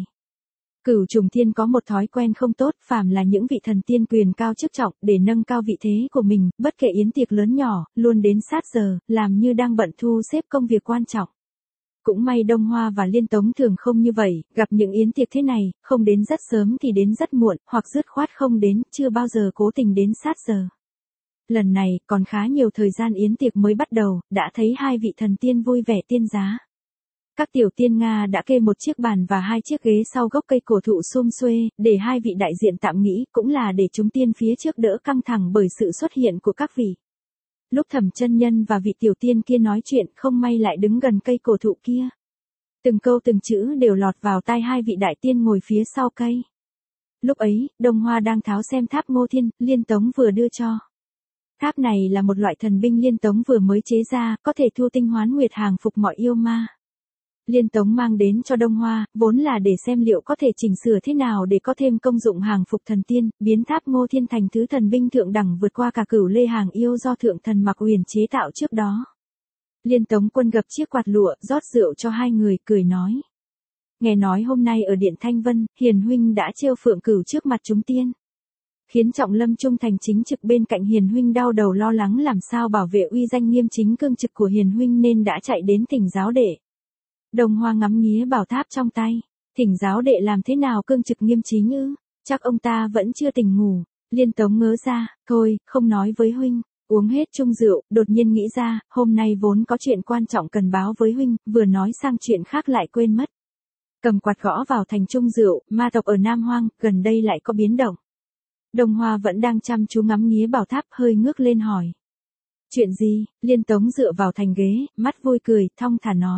Cửu trùng thiên có một thói quen không tốt, phàm là những vị thần tiên quyền cao chức trọng, để nâng cao vị thế của mình, bất kể yến tiệc lớn nhỏ, luôn đến sát giờ, làm như đang bận thu xếp công việc quan trọng. Cũng may Đông Hoa và Liên Tống thường không như vậy, gặp những yến tiệc thế này, không đến rất sớm thì đến rất muộn, hoặc dứt khoát không đến, chưa bao giờ cố tình đến sát giờ. Lần này, còn khá nhiều thời gian yến tiệc mới bắt đầu, đã thấy hai vị thần tiên vui vẻ tiên giá. Các tiểu tiên Nga đã kê một chiếc bàn và hai chiếc ghế sau gốc cây cổ thụ sum xuê, để hai vị đại diện tạm nghỉ, cũng là để chúng tiên phía trước đỡ căng thẳng bởi sự xuất hiện của các vị. Lúc Thẩm chân nhân và vị tiểu tiên kia nói chuyện, không may lại đứng gần cây cổ thụ kia. Từng câu từng chữ đều lọt vào tai hai vị đại tiên ngồi phía sau cây. Lúc ấy, Đông Hoa đang tháo xem tháp Ngô Thiên, Liên Tống vừa đưa cho. Tháp này là một loại thần binh Liên Tống vừa mới chế ra, có thể thu tinh hoán nguyệt hàng phục mọi yêu ma. Liên Tống mang đến cho Đông Hoa, vốn là để xem liệu có thể chỉnh sửa thế nào để có thêm công dụng hàng phục thần tiên, biến tháp Ngô Thiên thành thứ thần binh thượng đẳng vượt qua cả cửu lê hàng yêu do thượng thần Mạc Uyển chế tạo trước đó. Liên Tống quân gập chiếc quạt lụa, rót rượu cho hai người, cười nói. Nghe nói hôm nay ở điện Thanh Vân, Hiền huynh đã trêu Phượng Cửu trước mặt chúng tiên. Khiến Trọng Lâm trung thành chính trực bên cạnh Hiền huynh đau đầu lo lắng làm sao bảo vệ uy danh nghiêm chính cương trực của Hiền huynh nên đã chạy đến thỉnh giáo đệ. Đông Hoa ngắm nghía bảo tháp trong tay, thỉnh giáo đệ làm thế nào cương trực nghiêm chính ư? Chắc ông ta vẫn chưa tỉnh ngủ. Liên Tống ngớ ra, thôi, không nói với huynh. Uống hết chung rượu, đột nhiên nghĩ ra, hôm nay vốn có chuyện quan trọng cần báo với huynh, vừa nói sang chuyện khác lại quên mất. Cầm quạt gõ vào thành chung rượu, ma tộc ở Nam Hoang, gần đây lại có biến động. Đông Hoa vẫn đang chăm chú ngắm nghía bảo tháp, hơi ngước lên hỏi. Chuyện gì? Liên Tống dựa vào thành ghế, mắt vui cười, thong thả nói.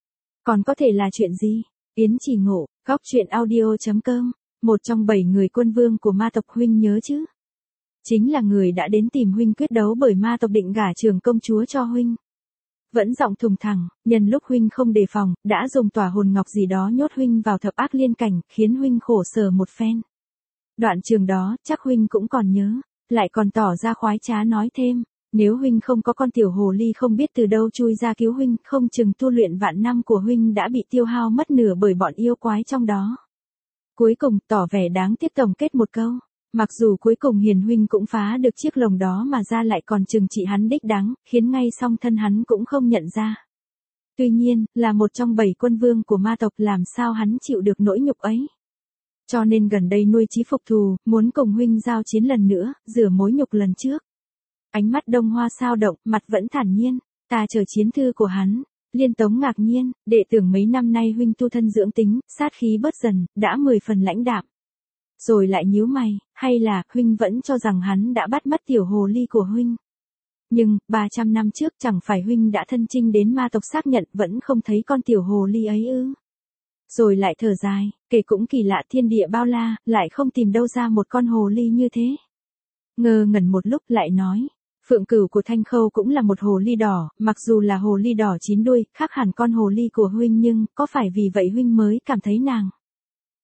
Còn có thể là chuyện gì? Yến Chỉ Ngộ, góc truyện audio chấm com, một trong bảy người quân vương của ma tộc huynh nhớ chứ? Chính là người đã đến tìm huynh quyết đấu bởi ma tộc định gả Trường công chúa cho huynh. Vẫn giọng thùng thẳng, nhân lúc huynh không đề phòng, đã dùng tỏa hồn ngọc gì đó nhốt huynh vào thập ác liên cảnh, khiến huynh khổ sở một phen. Đoạn trường đó, chắc huynh cũng còn nhớ, lại còn tỏ ra khoái trá nói thêm. Nếu huynh không có con tiểu hồ ly không biết từ đâu chui ra cứu huynh, không chừng tu luyện vạn năm của huynh đã bị tiêu hao mất nửa bởi bọn yêu quái trong đó. Cuối cùng, tỏ vẻ đáng tiếc tổng kết một câu. Mặc dù cuối cùng Hiền huynh cũng phá được chiếc lồng đó mà ra lại còn trừng trị hắn đích đáng, khiến ngay song thân hắn cũng không nhận ra. Tuy nhiên, là một trong bảy quân vương của ma tộc làm sao hắn chịu được nỗi nhục ấy. Cho nên gần đây nuôi chí phục thù, muốn cùng huynh giao chiến lần nữa, rửa mối nhục lần trước. Ánh mắt Đông Hoa sao động, mặt vẫn thản nhiên, ta chờ chiến thư của hắn. Liên Tống ngạc nhiên, đệ tưởng mấy năm nay huynh tu thân dưỡng tính, sát khí bớt dần, đã mười phần lãnh đạm. Rồi lại nhíu mày, hay là huynh vẫn cho rằng hắn đã bắt mất tiểu hồ ly của huynh. Nhưng, ba trăm năm trước chẳng phải huynh đã thân chinh đến ma tộc xác nhận vẫn không thấy con tiểu hồ ly ấy ư. Rồi lại thở dài, kể cũng kỳ lạ thiên địa bao la, lại không tìm đâu ra một con hồ ly như thế. Ngơ ngẩn một lúc lại nói. Phượng Cửu của Thanh Khâu cũng là một hồ ly đỏ, mặc dù là hồ ly đỏ chín đuôi, khác hẳn con hồ ly của huynh nhưng, có phải vì vậy huynh mới cảm thấy nàng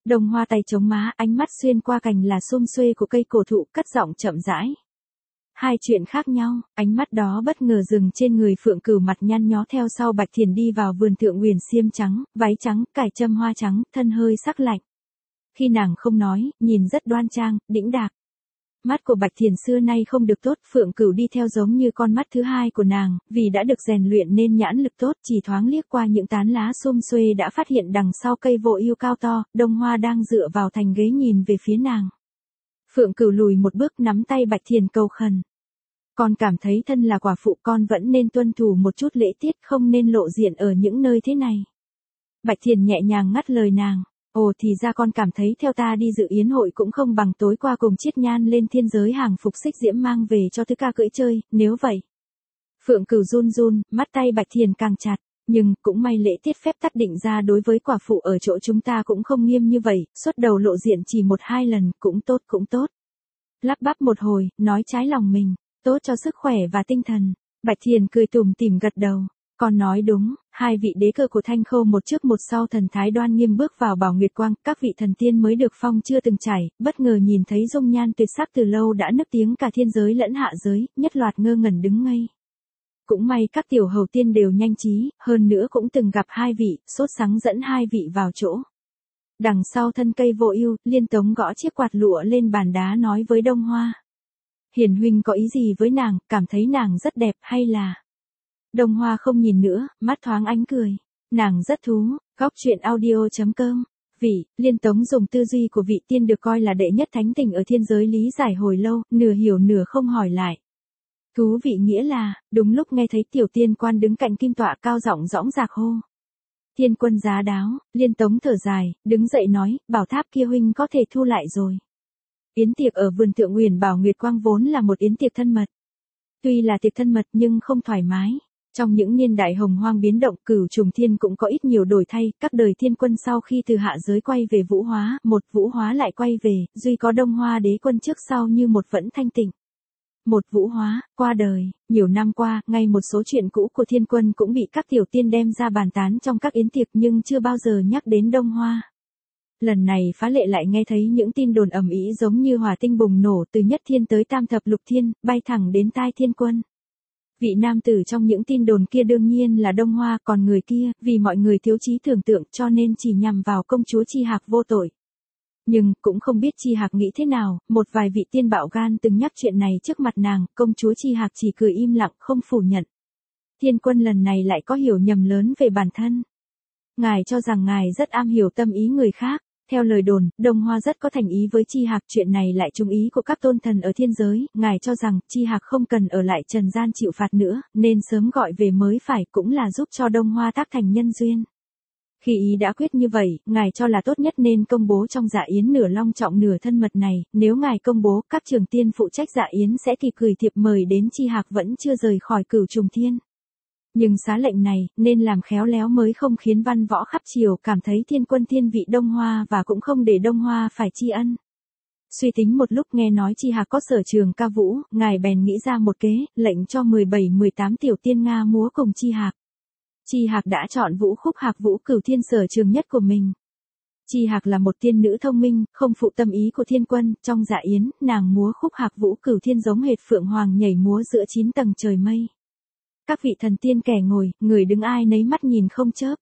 Đông Hoa tay chống má, ánh mắt xuyên qua cành là xum xuê của cây cổ thụ, cất giọng chậm rãi. Hai chuyện khác nhau, ánh mắt đó bất ngờ dừng trên người Phượng Cửu, mặt nhăn nhó theo sau Bạch Thiền đi vào vườn thượng uyển, xiêm trắng, váy trắng, cài châm hoa trắng, thân hơi sắc lạnh. Khi nàng không nói, nhìn rất đoan trang, đĩnh đạc. Mắt của Bạch Thiền xưa nay không được tốt, Phượng Cửu đi theo giống như con mắt thứ hai của nàng, vì đã được rèn luyện nên nhãn lực tốt, chỉ thoáng liếc qua những tán lá xum xuê đã phát hiện đằng sau cây vô ưu cao to, Đông Hoa đang dựa vào thành ghế nhìn về phía nàng. Phượng Cửu lùi một bước, nắm tay Bạch Thiền cầu khẩn. Con cảm thấy thân là quả phụ, con vẫn nên tuân thủ một chút lễ tiết, không nên lộ diện ở những nơi thế này. Bạch Thiền nhẹ nhàng ngắt lời nàng. Ồ, thì ra con cảm thấy theo ta đi dự yến hội cũng không bằng tối qua cùng Chiết Nhan lên thiên giới hàng phục Xích Diễm mang về cho Thứ Ca cưỡi chơi, nếu vậy. Phượng Cửu run run, mắt tay Bạch Thiền càng chặt, nhưng cũng may lễ tiết phép tắc định ra đối với quả phụ ở chỗ chúng ta cũng không nghiêm như vậy, xuất đầu lộ diện chỉ một hai lần, cũng tốt cũng tốt. Lắp bắp một hồi, nói trái lòng mình, tốt cho sức khỏe và tinh thần. Bạch Thiền cười tủm tỉm gật đầu. Con nói đúng, hai vị đế cơ của Thanh Khâu một trước một sau thần thái đoan nghiêm bước vào Bảo Nguyệt Quang, các vị thần tiên mới được phong chưa từng trải, bất ngờ nhìn thấy dung nhan tuyệt sắc từ lâu đã nức tiếng cả thiên giới lẫn hạ giới, nhất loạt ngơ ngẩn đứng ngây. Cũng may các tiểu hầu tiên đều nhanh trí, hơn nữa cũng từng gặp hai vị, sốt sắng dẫn hai vị vào chỗ. Đằng sau thân cây vô ưu, Liên Tống gõ chiếc quạt lụa lên bàn đá nói với Đông Hoa. Hiền huynh có ý gì với nàng, cảm thấy nàng rất đẹp hay là... Đông Hoa không nhìn nữa, mắt thoáng ánh cười. Nàng rất thú, góc truyện audio chấm com. Vị, Liên Tống dùng tư duy của vị tiên được coi là đệ nhất thánh tình ở thiên giới lý giải hồi lâu, nửa hiểu nửa không hỏi lại. Thú vị nghĩa là, đúng lúc nghe thấy tiểu tiên quan đứng cạnh kim tọa cao giọng dõng dạc hô. Thiên quân giá đáo, Liên Tống thở dài, đứng dậy nói, bảo tháp kia huynh có thể thu lại rồi. Yến tiệc ở vườn thượng uyển Bảo Nguyệt Quang vốn là một yến tiệc thân mật. Tuy là tiệc thân mật nhưng không thoải mái. Trong những niên đại hồng hoang biến động, Cửu Trùng Thiên cũng có ít nhiều đổi thay, các đời thiên quân sau khi từ hạ giới quay về vũ hóa, một vũ hóa lại quay về, duy có Đông Hoa đế quân trước sau như một vẫn thanh tịnh. Một vũ hóa, qua đời, nhiều năm qua, ngay một số chuyện cũ của thiên quân cũng bị các tiểu tiên đem ra bàn tán trong các yến tiệc nhưng chưa bao giờ nhắc đến Đông Hoa. Lần này phá lệ lại nghe thấy những tin đồn ầm ĩ giống như hỏa tinh bùng nổ từ nhất thiên tới tam thập lục thiên, bay thẳng đến tai thiên quân. Vị nam tử trong những tin đồn kia đương nhiên là Đông Hoa, còn người kia, vì mọi người thiếu trí tưởng tượng cho nên chỉ nhằm vào công chúa Chi Hạc vô tội. Nhưng, cũng không biết Chi Hạc nghĩ thế nào, một vài vị tiên bạo gan từng nhắc chuyện này trước mặt nàng, công chúa Chi Hạc chỉ cười im lặng, không phủ nhận. Thiên quân lần này lại có hiểu nhầm lớn về bản thân. Ngài cho rằng ngài rất am hiểu tâm ý người khác. Theo lời đồn, Đông Hoa rất có thành ý với Chi Hạc, chuyện này lại trúng ý của các tôn thần ở thiên giới, ngài cho rằng Chi Hạc không cần ở lại trần gian chịu phạt nữa, nên sớm gọi về mới phải, cũng là giúp cho Đông Hoa tác thành nhân duyên. Khi ý đã quyết như vậy, ngài cho là tốt nhất nên công bố trong dạ yến nửa long trọng nửa thân mật này, nếu ngài công bố, các trường tiên phụ trách dạ yến sẽ kịp gửi thiệp mời đến Chi Hạc vẫn chưa rời khỏi Cửu Trùng Thiên. Nhưng xá lệnh này, nên làm khéo léo mới không khiến văn võ khắp triều cảm thấy thiên quân thiên vị Đông Hoa và cũng không để Đông Hoa phải tri ân. Suy tính một lúc nghe nói Chi Hạc có sở trường ca vũ, ngài bèn nghĩ ra một kế, lệnh cho mười bảy mười tám tiểu tiên Nga múa cùng Chi Hạc. Chi Hạc đã chọn vũ khúc Hạc Vũ Cửu Thiên sở trường nhất của mình. Chi Hạc là một tiên nữ thông minh, không phụ tâm ý của thiên quân, trong dạ yến, nàng múa khúc Hạc Vũ Cửu Thiên giống hệt phượng hoàng nhảy múa giữa chín tầng trời mây. Các vị thần tiên kẻ ngồi, người đứng ai nấy mắt nhìn không chớp.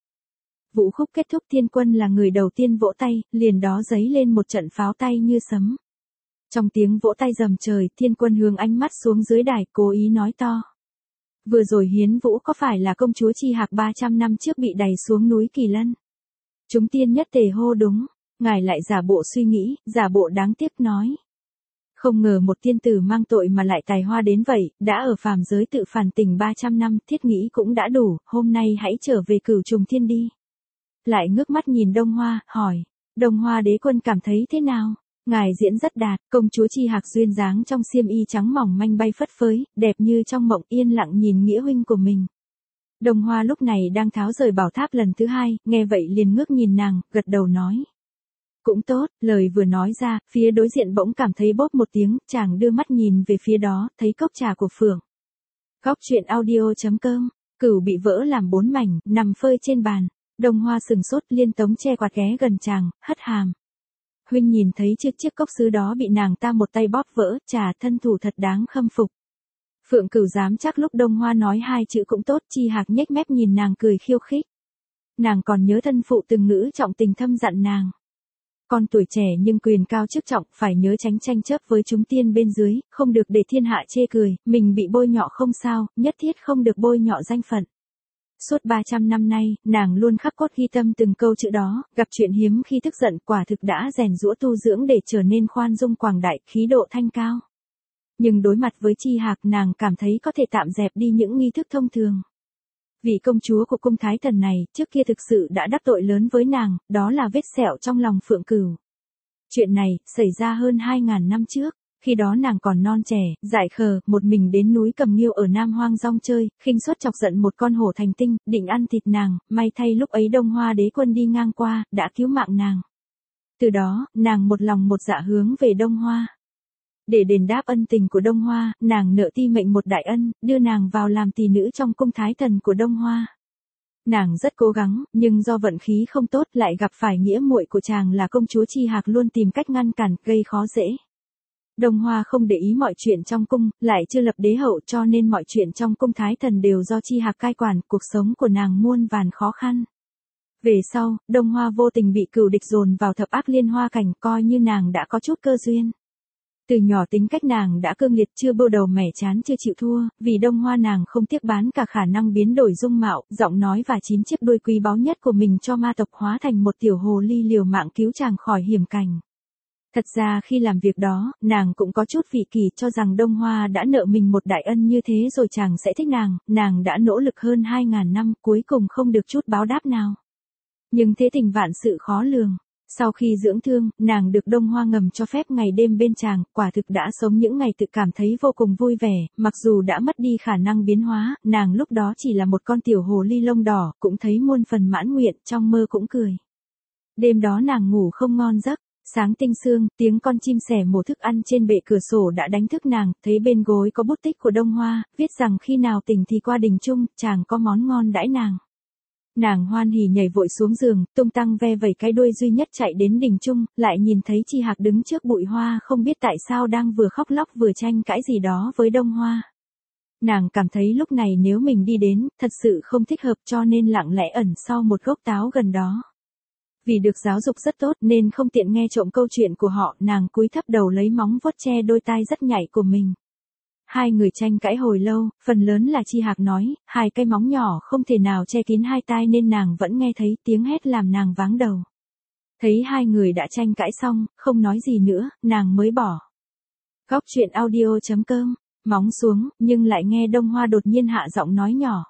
Vũ khúc kết thúc, thiên quân là người đầu tiên vỗ tay, liền đó giấy lên một trận pháo tay như sấm. Trong tiếng vỗ tay rầm trời, thiên quân hướng ánh mắt xuống dưới đài, cố ý nói to. Vừa rồi hiến vũ có phải là công chúa Chi Hạc ba trăm năm trước bị đày xuống núi Kỳ Lân? Chúng tiên nhất tề hô đúng, ngài lại giả bộ suy nghĩ, giả bộ đáng tiếc nói. Không ngờ một tiên tử mang tội mà lại tài hoa đến vậy, đã ở phàm giới tự phản tỉnh ba trăm năm, thiết nghĩ cũng đã đủ, hôm nay hãy trở về Cửu Trùng Thiên đi. Lại ngước mắt nhìn Đông Hoa, hỏi, Đông Hoa đế quân cảm thấy thế nào? Ngài diễn rất đạt, công chúa Chi Hạc duyên dáng trong xiêm y trắng mỏng manh bay phất phới, đẹp như trong mộng, yên lặng nhìn nghĩa huynh của mình. Đông Hoa lúc này đang tháo rời bảo tháp lần thứ hai, nghe vậy liền ngước nhìn nàng, gật đầu nói. Cũng tốt, lời vừa nói ra, phía đối diện bỗng cảm thấy bóp một tiếng, chàng đưa mắt nhìn về phía đó, thấy cốc trà của Phượng. Góc truyện audio chấm com, Cửu bị vỡ làm bốn mảnh, nằm phơi trên bàn. Đông Hoa sừng sốt, Liên Tống che quạt ghé gần chàng, hất hàm. huynh nhìn thấy chiếc chiếc cốc sứ đó bị nàng ta một tay bóp vỡ, chà thân thủ thật đáng khâm phục. Phượng Cửu dám chắc lúc Đông Hoa nói hai chữ cũng tốt, Chi Hạc nhếch mép nhìn nàng cười khiêu khích. Nàng còn nhớ thân phụ từng ngữ trọng tình thâm dặn nàng. Con tuổi trẻ nhưng quyền cao chức trọng, phải nhớ tránh tranh chấp với chúng tiên bên dưới, không được để thiên hạ chê cười, mình bị bôi nhọ không sao, nhất thiết không được bôi nhọ danh phận. Suốt ba trăm năm nay, nàng luôn khắc cốt ghi tâm từng câu chữ đó, gặp chuyện hiếm khi tức giận quả thực đã rèn giũa tu dưỡng để trở nên khoan dung quảng đại, khí độ thanh cao. Nhưng đối mặt với Chi Hạc nàng cảm thấy có thể tạm dẹp đi những nghi thức thông thường. Vị công chúa của cung Thái Tần này, trước kia thực sự đã đắc tội lớn với nàng, đó là vết sẹo trong lòng Phượng Cửu. Chuyện này, xảy ra hơn hai ngàn năm trước, khi đó nàng còn non trẻ, dại khờ, một mình đến núi Cầm Nghiêu ở Nam Hoang rong chơi, khinh suất chọc giận một con hổ thành tinh, định ăn thịt nàng, may thay lúc ấy Đông Hoa đế quân đi ngang qua, đã cứu mạng nàng. Từ đó, nàng một lòng một dạ hướng về Đông Hoa. Để đền đáp ân tình của Đông Hoa, nàng nợ ti mệnh một đại ân, đưa nàng vào làm tỳ nữ trong cung Thái Tần của Đông Hoa. Nàng rất cố gắng, nhưng do vận khí không tốt lại gặp phải nghĩa muội của chàng là công chúa Chi Hạc luôn tìm cách ngăn cản, gây khó dễ. Đông Hoa không để ý mọi chuyện trong cung, lại chưa lập đế hậu cho nên mọi chuyện trong cung Thái Tần đều do Chi Hạc cai quản, cuộc sống của nàng muôn vàn khó khăn. Về sau, Đông Hoa vô tình bị cửu địch dồn vào thập ác liên hoa cảnh, coi như nàng đã có chút cơ duyên. Từ nhỏ tính cách nàng đã cương liệt, chưa bô đầu mẻ chán, chưa chịu thua, vì Đông Hoa nàng không tiếc bán cả khả năng biến đổi dung mạo, giọng nói và chín chiếc đuôi quý báu nhất của mình cho ma tộc, hóa thành một tiểu hồ ly liều mạng cứu chàng khỏi hiểm cảnh. Thật ra khi làm việc đó, nàng cũng có chút vị kỷ, cho rằng Đông Hoa đã nợ mình một đại ân như thế rồi chàng sẽ thích nàng, nàng đã nỗ lực hơn hai ngàn năm, cuối cùng không được chút báo đáp nào. Nhưng thế tình vạn sự khó lường. Sau khi dưỡng thương, nàng được Đông Hoa ngầm cho phép ngày đêm bên chàng, quả thực đã sống những ngày tự cảm thấy vô cùng vui vẻ, mặc dù đã mất đi khả năng biến hóa, nàng lúc đó chỉ là một con tiểu hồ ly lông đỏ, cũng thấy muôn phần mãn nguyện, trong mơ cũng cười. Đêm đó nàng ngủ không ngon giấc, sáng tinh sương, tiếng con chim sẻ mổ thức ăn trên bệ cửa sổ đã đánh thức nàng, thấy bên gối có bút tích của Đông Hoa, viết rằng khi nào tỉnh thì qua đình chung, chàng có món ngon đãi nàng. Nàng hoan hỉ nhảy vội xuống giường, tung tăng ve vẩy cái đuôi duy nhất chạy đến đình chung, lại nhìn thấy Chi Hạc đứng trước bụi hoa không biết tại sao đang vừa khóc lóc vừa tranh cãi gì đó với Đông Hoa. Nàng cảm thấy lúc này nếu mình đi đến, thật sự không thích hợp cho nên lặng lẽ ẩn sau một gốc táo gần đó. Vì được giáo dục rất tốt nên không tiện nghe trộm câu chuyện của họ, nàng cúi thấp đầu lấy móng vuốt che đôi tai rất nhạy của mình. Hai người tranh cãi hồi lâu, phần lớn là Chi Hạc nói, hai cái móng nhỏ không thể nào che kín hai tai nên nàng vẫn nghe thấy tiếng hét làm nàng váng đầu. Thấy hai người đã tranh cãi xong, không nói gì nữa, nàng mới bỏ. Góc truyện audio chấm com, móng xuống, nhưng lại nghe Đông Hoa đột nhiên hạ giọng nói nhỏ.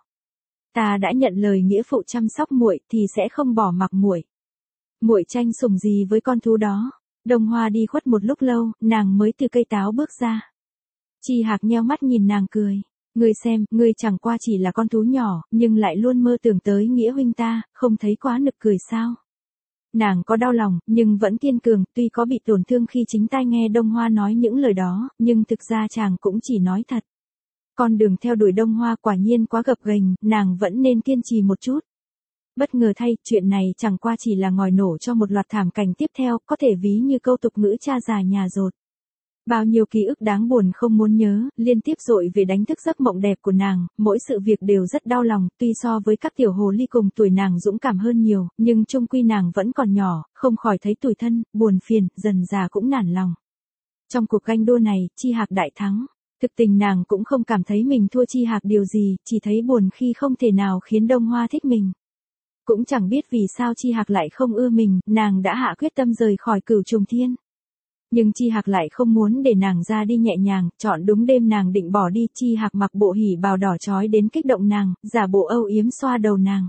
Ta đã nhận lời nghĩa phụ chăm sóc muội thì sẽ không bỏ mặc muội. Muội tranh sủng gì với con thú đó? Đông Hoa đi khuất một lúc lâu, nàng mới từ cây táo bước ra. Chi Hạc nheo mắt nhìn nàng cười. Ngươi xem, ngươi chẳng qua chỉ là con thú nhỏ, nhưng lại luôn mơ tưởng tới nghĩa huynh ta, không thấy quá nực cười sao? Nàng có đau lòng, nhưng vẫn kiên cường, tuy có bị tổn thương khi chính tai nghe Đông Hoa nói những lời đó, nhưng thực ra chàng cũng chỉ nói thật. Con đường theo đuổi Đông Hoa quả nhiên quá gập ghềnh, nàng vẫn nên kiên trì một chút. Bất ngờ thay, chuyện này chẳng qua chỉ là ngòi nổ cho một loạt thảm cảnh tiếp theo, có thể ví như câu tục ngữ cha già nhà dột. Bao nhiêu ký ức đáng buồn không muốn nhớ, liên tiếp dội về đánh thức giấc mộng đẹp của nàng, mỗi sự việc đều rất đau lòng, tuy so với các tiểu hồ ly cùng tuổi nàng dũng cảm hơn nhiều, nhưng chung quy nàng vẫn còn nhỏ, không khỏi thấy tủi thân, buồn phiền, dần già cũng nản lòng. Trong cuộc ganh đua này, Chi Hạc đại thắng. Thực tình nàng cũng không cảm thấy mình thua Chi Hạc điều gì, chỉ thấy buồn khi không thể nào khiến Đông Hoa thích mình. Cũng chẳng biết vì sao Chi Hạc lại không ưa mình, nàng đã hạ quyết tâm rời khỏi Cửu Trùng Thiên. Nhưng Chi Hạc lại không muốn để nàng ra đi nhẹ nhàng, chọn đúng đêm nàng định bỏ đi, Chi Hạc mặc bộ hỉ bào đỏ chói đến kích động nàng, giả bộ âu yếm xoa đầu nàng.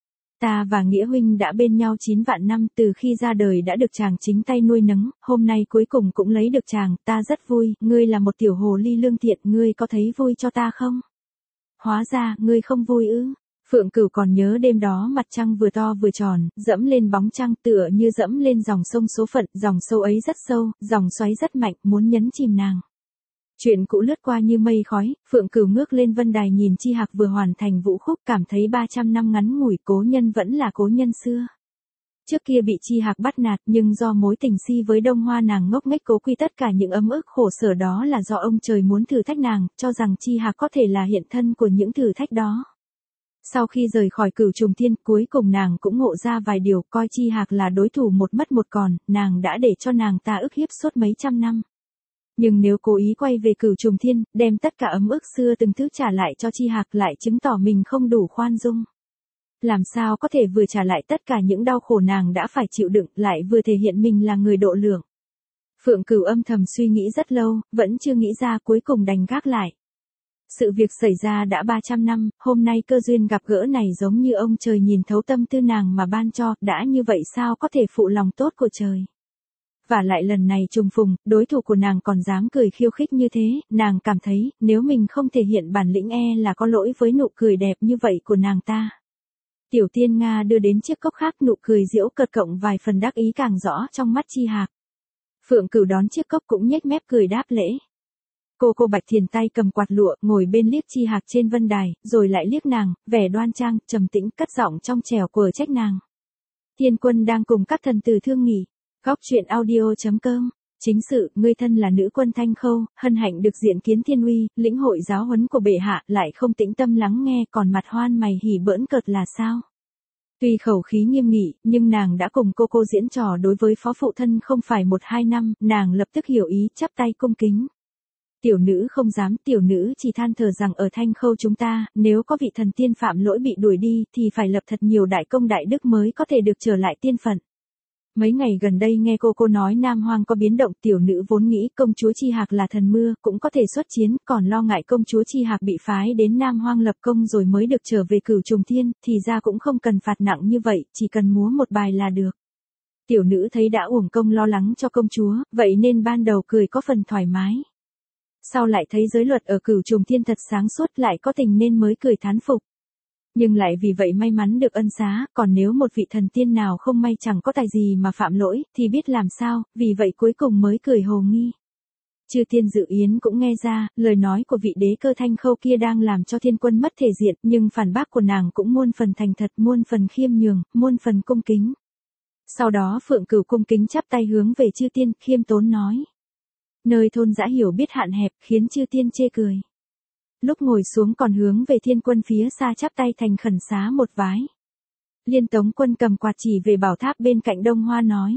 Ta và Nghĩa huynh đã bên nhau chín vạn năm, từ khi ra đời đã được chàng chính tay nuôi nấng, hôm nay cuối cùng cũng lấy được chàng, ta rất vui, ngươi là một tiểu hồ ly lương thiện, ngươi có thấy vui cho ta không? Hóa ra, ngươi không vui ư? Phượng Cửu còn nhớ đêm đó mặt trăng vừa to vừa tròn, dẫm lên bóng trăng tựa như dẫm lên dòng sông số phận, dòng sâu ấy rất sâu, dòng xoáy rất mạnh, muốn nhấn chìm nàng. Chuyện cũ lướt qua như mây khói, Phượng Cửu ngước lên vân đài nhìn Chi Hạc vừa hoàn thành vũ khúc, cảm thấy ba trăm năm ngắn ngủi, cố nhân vẫn là cố nhân xưa. Trước kia bị Chi Hạc bắt nạt nhưng do mối tình si với Đông Hoa nàng ngốc nghếch cố quy tất cả những ấm ức khổ sở đó là do ông trời muốn thử thách nàng, cho rằng Chi Hạc có thể là hiện thân của những thử thách đó. Sau khi rời khỏi Cửu Trùng Thiên, cuối cùng nàng cũng ngộ ra vài điều, coi Chi Hạc là đối thủ một mất một còn, nàng đã để cho nàng ta ức hiếp suốt mấy trăm năm. Nhưng nếu cố ý quay về Cửu Trùng Thiên, đem tất cả ấm ức xưa từng thứ trả lại cho Chi Hạc lại chứng tỏ mình không đủ khoan dung. Làm sao có thể vừa trả lại tất cả những đau khổ nàng đã phải chịu đựng, lại vừa thể hiện mình là người độ lượng. Phượng Cửu âm thầm suy nghĩ rất lâu, vẫn chưa nghĩ ra, cuối cùng đành gác lại. Sự việc xảy ra đã ba trăm năm, hôm nay cơ duyên gặp gỡ này giống như ông trời nhìn thấu tâm tư nàng mà ban cho, đã như vậy sao có thể phụ lòng tốt của trời. Và lại lần này trùng phùng, đối thủ của nàng còn dám cười khiêu khích như thế, nàng cảm thấy, nếu mình không thể hiện bản lĩnh e là có lỗi với nụ cười đẹp như vậy của nàng ta. Tiểu Tiên Nga đưa đến chiếc cốc khác, nụ cười giễu cợt cộng vài phần đắc ý càng rõ trong mắt Chi Hạc. Phượng Cửu đón chiếc cốc cũng nhếch mép cười đáp lễ. Cô cô Bạch Thiền tay cầm quạt lụa, ngồi bên liếc Chi Hạc trên vân đài, rồi lại liếc nàng, vẻ đoan trang, trầm tĩnh, cất giọng trong trẻo quở trách nàng. Thiên Quân đang cùng các thần tử thương nghỉ. Góc truyện audio chấm com. Chính sự, ngươi thân là nữ quân Thanh Khâu, hân hạnh được diện kiến thiên uy, lĩnh hội giáo huấn của bệ hạ, lại không tĩnh tâm lắng nghe, còn mặt hoan mày hỉ bỡn cợt là sao? Tuy khẩu khí nghiêm nghị, nhưng nàng đã cùng cô cô diễn trò đối với phó phụ thân không phải một hai năm, nàng lập tức hiểu ý, chắp tay cung kính. Tiểu nữ không dám, tiểu nữ chỉ than thở rằng ở Thanh Khâu chúng ta, nếu có vị thần tiên phạm lỗi bị đuổi đi, thì phải lập thật nhiều đại công đại đức mới có thể được trở lại tiên phận. Mấy ngày gần đây nghe cô cô nói Nam Hoang có biến động, tiểu nữ vốn nghĩ công chúa Chi Hạc là thần mưa, cũng có thể xuất chiến, còn lo ngại công chúa Chi Hạc bị phái đến Nam Hoang lập công rồi mới được trở về Cửu Trùng Thiên, thì ra cũng không cần phạt nặng như vậy, chỉ cần múa một bài là được. Tiểu nữ thấy đã uổng công lo lắng cho công chúa, vậy nên ban đầu cười có phần thoải mái. Sau lại thấy giới luật ở Cửu Trùng Thiên thật sáng suốt, lại có tình nên mới cười thán phục. Nhưng lại vì vậy may mắn được ân xá, còn nếu một vị thần tiên nào không may chẳng có tài gì mà phạm lỗi, thì biết làm sao, vì vậy cuối cùng mới cười hồ nghi. Chư Tiên Dự Yến cũng nghe ra, lời nói của vị đế cơ Thanh Khâu kia đang làm cho Thiên Quân mất thể diện, nhưng phản bác của nàng cũng muôn phần thành thật, muôn phần khiêm nhường, muôn phần cung kính. Sau đó Phượng Cửu cung kính chắp tay hướng về chư tiên, khiêm tốn nói. Nơi thôn dã hiểu biết hạn hẹp, khiến chư tiên chê cười. Lúc ngồi xuống còn hướng về Thiên Quân phía xa chắp tay thành khẩn xá một vái. Liên Tống Quân cầm quạt chỉ về bảo tháp bên cạnh Đông Hoa nói.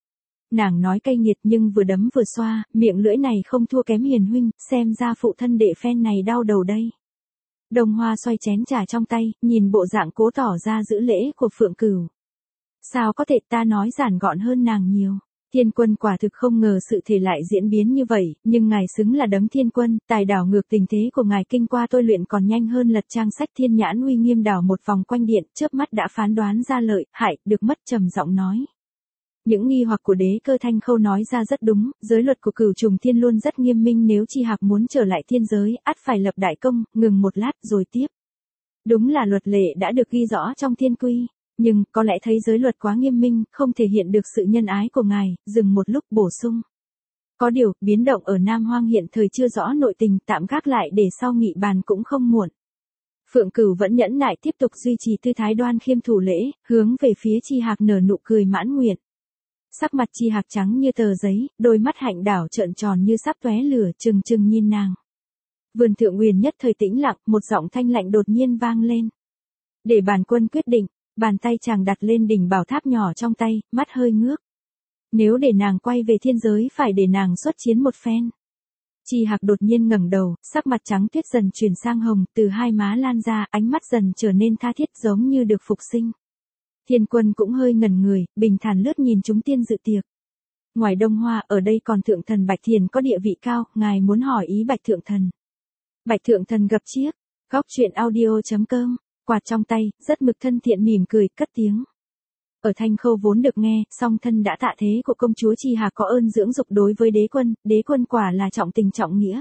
Nàng nói cay nghiệt nhưng vừa đấm vừa xoa, miệng lưỡi này không thua kém Hiền huynh, xem ra phụ thân đệ phen này đau đầu đây. Đông Hoa xoay chén trà trong tay, nhìn bộ dạng cố tỏ ra giữ lễ của Phượng Cửu. Sao có thể, ta nói giản gọn hơn nàng nhiều. Thiên Quân quả thực không ngờ sự thể lại diễn biến như vậy, nhưng ngài xứng là đấng Thiên Quân, tài đảo ngược tình thế của ngài kinh qua tôi luyện còn nhanh hơn lật trang sách Thiên Nhãn uy nghiêm đảo một vòng quanh điện, chớp mắt đã phán đoán ra lợi, hại, được mất, trầm giọng nói. Những nghi hoặc của đế cơ Thanh Khâu nói ra rất đúng, giới luật của Cửu Trùng Thiên luôn rất nghiêm minh, nếu Chi Hạc muốn trở lại thiên giới, ắt phải lập đại công, ngừng một lát rồi tiếp. Đúng là luật lệ đã được ghi rõ trong thiên quy. Nhưng, có lẽ thấy giới luật quá nghiêm minh, không thể hiện được sự nhân ái của ngài, dừng một lúc bổ sung. Có điều, biến động ở Nam Hoang hiện thời chưa rõ nội tình, tạm gác lại để sau nghị bàn cũng không muộn. Phượng Cửu vẫn nhẫn nại tiếp tục duy trì tư thái đoan khiêm thủ lễ, hướng về phía Chi Hạc nở nụ cười mãn nguyện. Sắc mặt Chi Hạc trắng như tờ giấy, đôi mắt hạnh đảo trợn tròn như sắp tóe lửa, trừng trừng nhìn nàng. Vườn Thượng Uyển nhất thời tĩnh lặng, một giọng thanh lạnh đột nhiên vang lên. Để bản quân quyết định. Bàn tay chàng đặt lên đỉnh bảo tháp nhỏ trong tay, mắt hơi ngước. Nếu để nàng quay về thiên giới phải để nàng xuất chiến một phen. Chi Hạc đột nhiên ngẩng đầu, sắc mặt trắng tuyết dần chuyển sang hồng, từ hai má lan ra, ánh mắt dần trở nên tha thiết giống như được phục sinh. Thiên Quân cũng hơi ngẩn người, bình thản lướt nhìn chúng tiên dự tiệc. Ngoài Đông Hoa, ở đây còn Thượng Thần Bạch Thiền có địa vị cao, ngài muốn hỏi ý Bạch Thượng Thần. Bạch Thượng Thần gập chiếc, góc truyện audio chấm com. Quạt trong tay, rất mực thân thiện mỉm cười, cất tiếng. Ở Thanh Khâu vốn được nghe, song thân đã tạ thế của công chúa Chi Hạc có ơn dưỡng dục đối với đế quân, đế quân quả là trọng tình trọng nghĩa.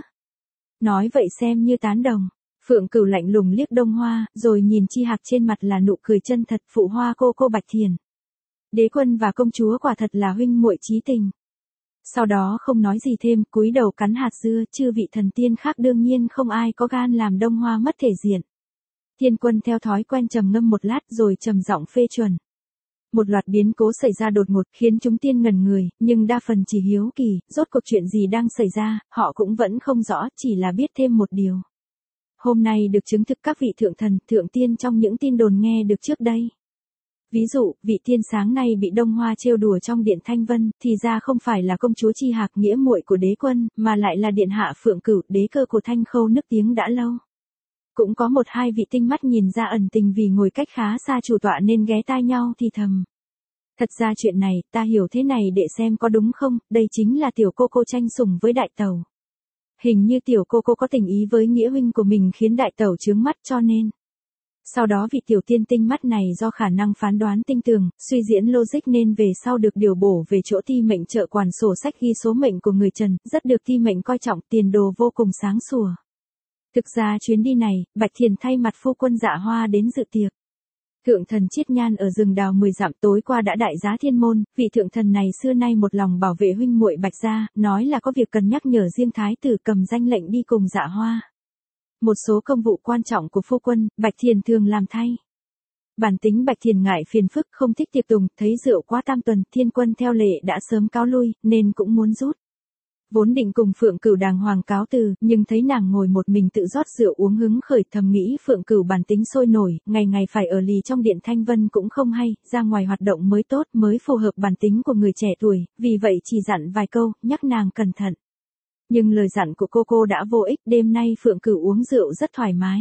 Nói vậy xem như tán đồng. Phượng Cửu lạnh lùng liếc Đông Hoa, rồi nhìn Chi Hạc trên mặt là nụ cười chân thật, phụ hoa cô cô Bạch Thiền. Đế quân và công chúa quả thật là huynh muội chí tình. Sau đó không nói gì thêm, cúi đầu cắn hạt dưa, chư vị thần tiên khác đương nhiên không ai có gan làm Đông Hoa mất thể diện. Thiên Quân theo thói quen trầm ngâm một lát rồi trầm giọng phê chuẩn. Một loạt biến cố xảy ra đột ngột khiến chúng tiên ngẩn người, nhưng đa phần chỉ hiếu kỳ, rốt cuộc chuyện gì đang xảy ra, họ cũng vẫn không rõ, chỉ là biết thêm một điều. Hôm nay được chứng thực các vị thượng thần, thượng tiên trong những tin đồn nghe được trước đây. Ví dụ, vị tiên sáng nay bị Đông Hoa trêu đùa trong điện Thanh Vân, thì ra không phải là công chúa Chi Hạc nghĩa muội của đế quân, mà lại là điện hạ Phượng Cửu, đế cơ của Thanh Khâu nức tiếng đã lâu. Cũng có một hai vị tinh mắt nhìn ra ẩn tình vì ngồi cách khá xa chủ tọa nên ghé tai nhau thì thầm. Thật ra chuyện này, ta hiểu thế này để xem có đúng không, đây chính là tiểu cô cô tranh sủng với đại tẩu. Hình như tiểu cô cô có tình ý với nghĩa huynh của mình khiến đại tẩu chướng mắt cho nên. Sau đó vị tiểu tiên tinh mắt này do khả năng phán đoán tinh tường, suy diễn logic nên về sau được điều bổ về chỗ ti mệnh trợ quản sổ sách ghi số mệnh của người Trần, rất được ti mệnh coi trọng, tiền đồ vô cùng sáng sủa. Thực ra chuyến đi này, Bạch Thiền thay mặt phu quân Dạ Hoa đến dự tiệc. Thượng thần Chiết Nhan ở rừng đào mười dặm tối qua đã đại giá thiên môn, vị thượng thần này xưa nay một lòng bảo vệ huynh muội Bạch gia, nói là có việc cần nhắc nhở riêng thái tử cầm danh lệnh đi cùng Dạ Hoa. Một số công vụ quan trọng của phu quân, Bạch Thiền thường làm thay. Bản tính Bạch Thiền ngại phiền phức không thích tiệc tùng, thấy rượu quá tam tuần, thiên quân theo lệ đã sớm cáo lui, nên cũng muốn rút. Vốn định cùng Phượng Cửu đàng hoàng cáo từ, nhưng thấy nàng ngồi một mình tự rót rượu uống hứng khởi, thầm nghĩ Phượng Cửu bản tính sôi nổi, ngày ngày phải ở lì trong điện Thanh Vân cũng không hay, ra ngoài hoạt động mới tốt, mới phù hợp bản tính của người trẻ tuổi, vì vậy chỉ dặn vài câu, nhắc nàng cẩn thận. Nhưng lời dặn của cô cô đã vô ích, đêm nay Phượng Cửu uống rượu rất thoải mái.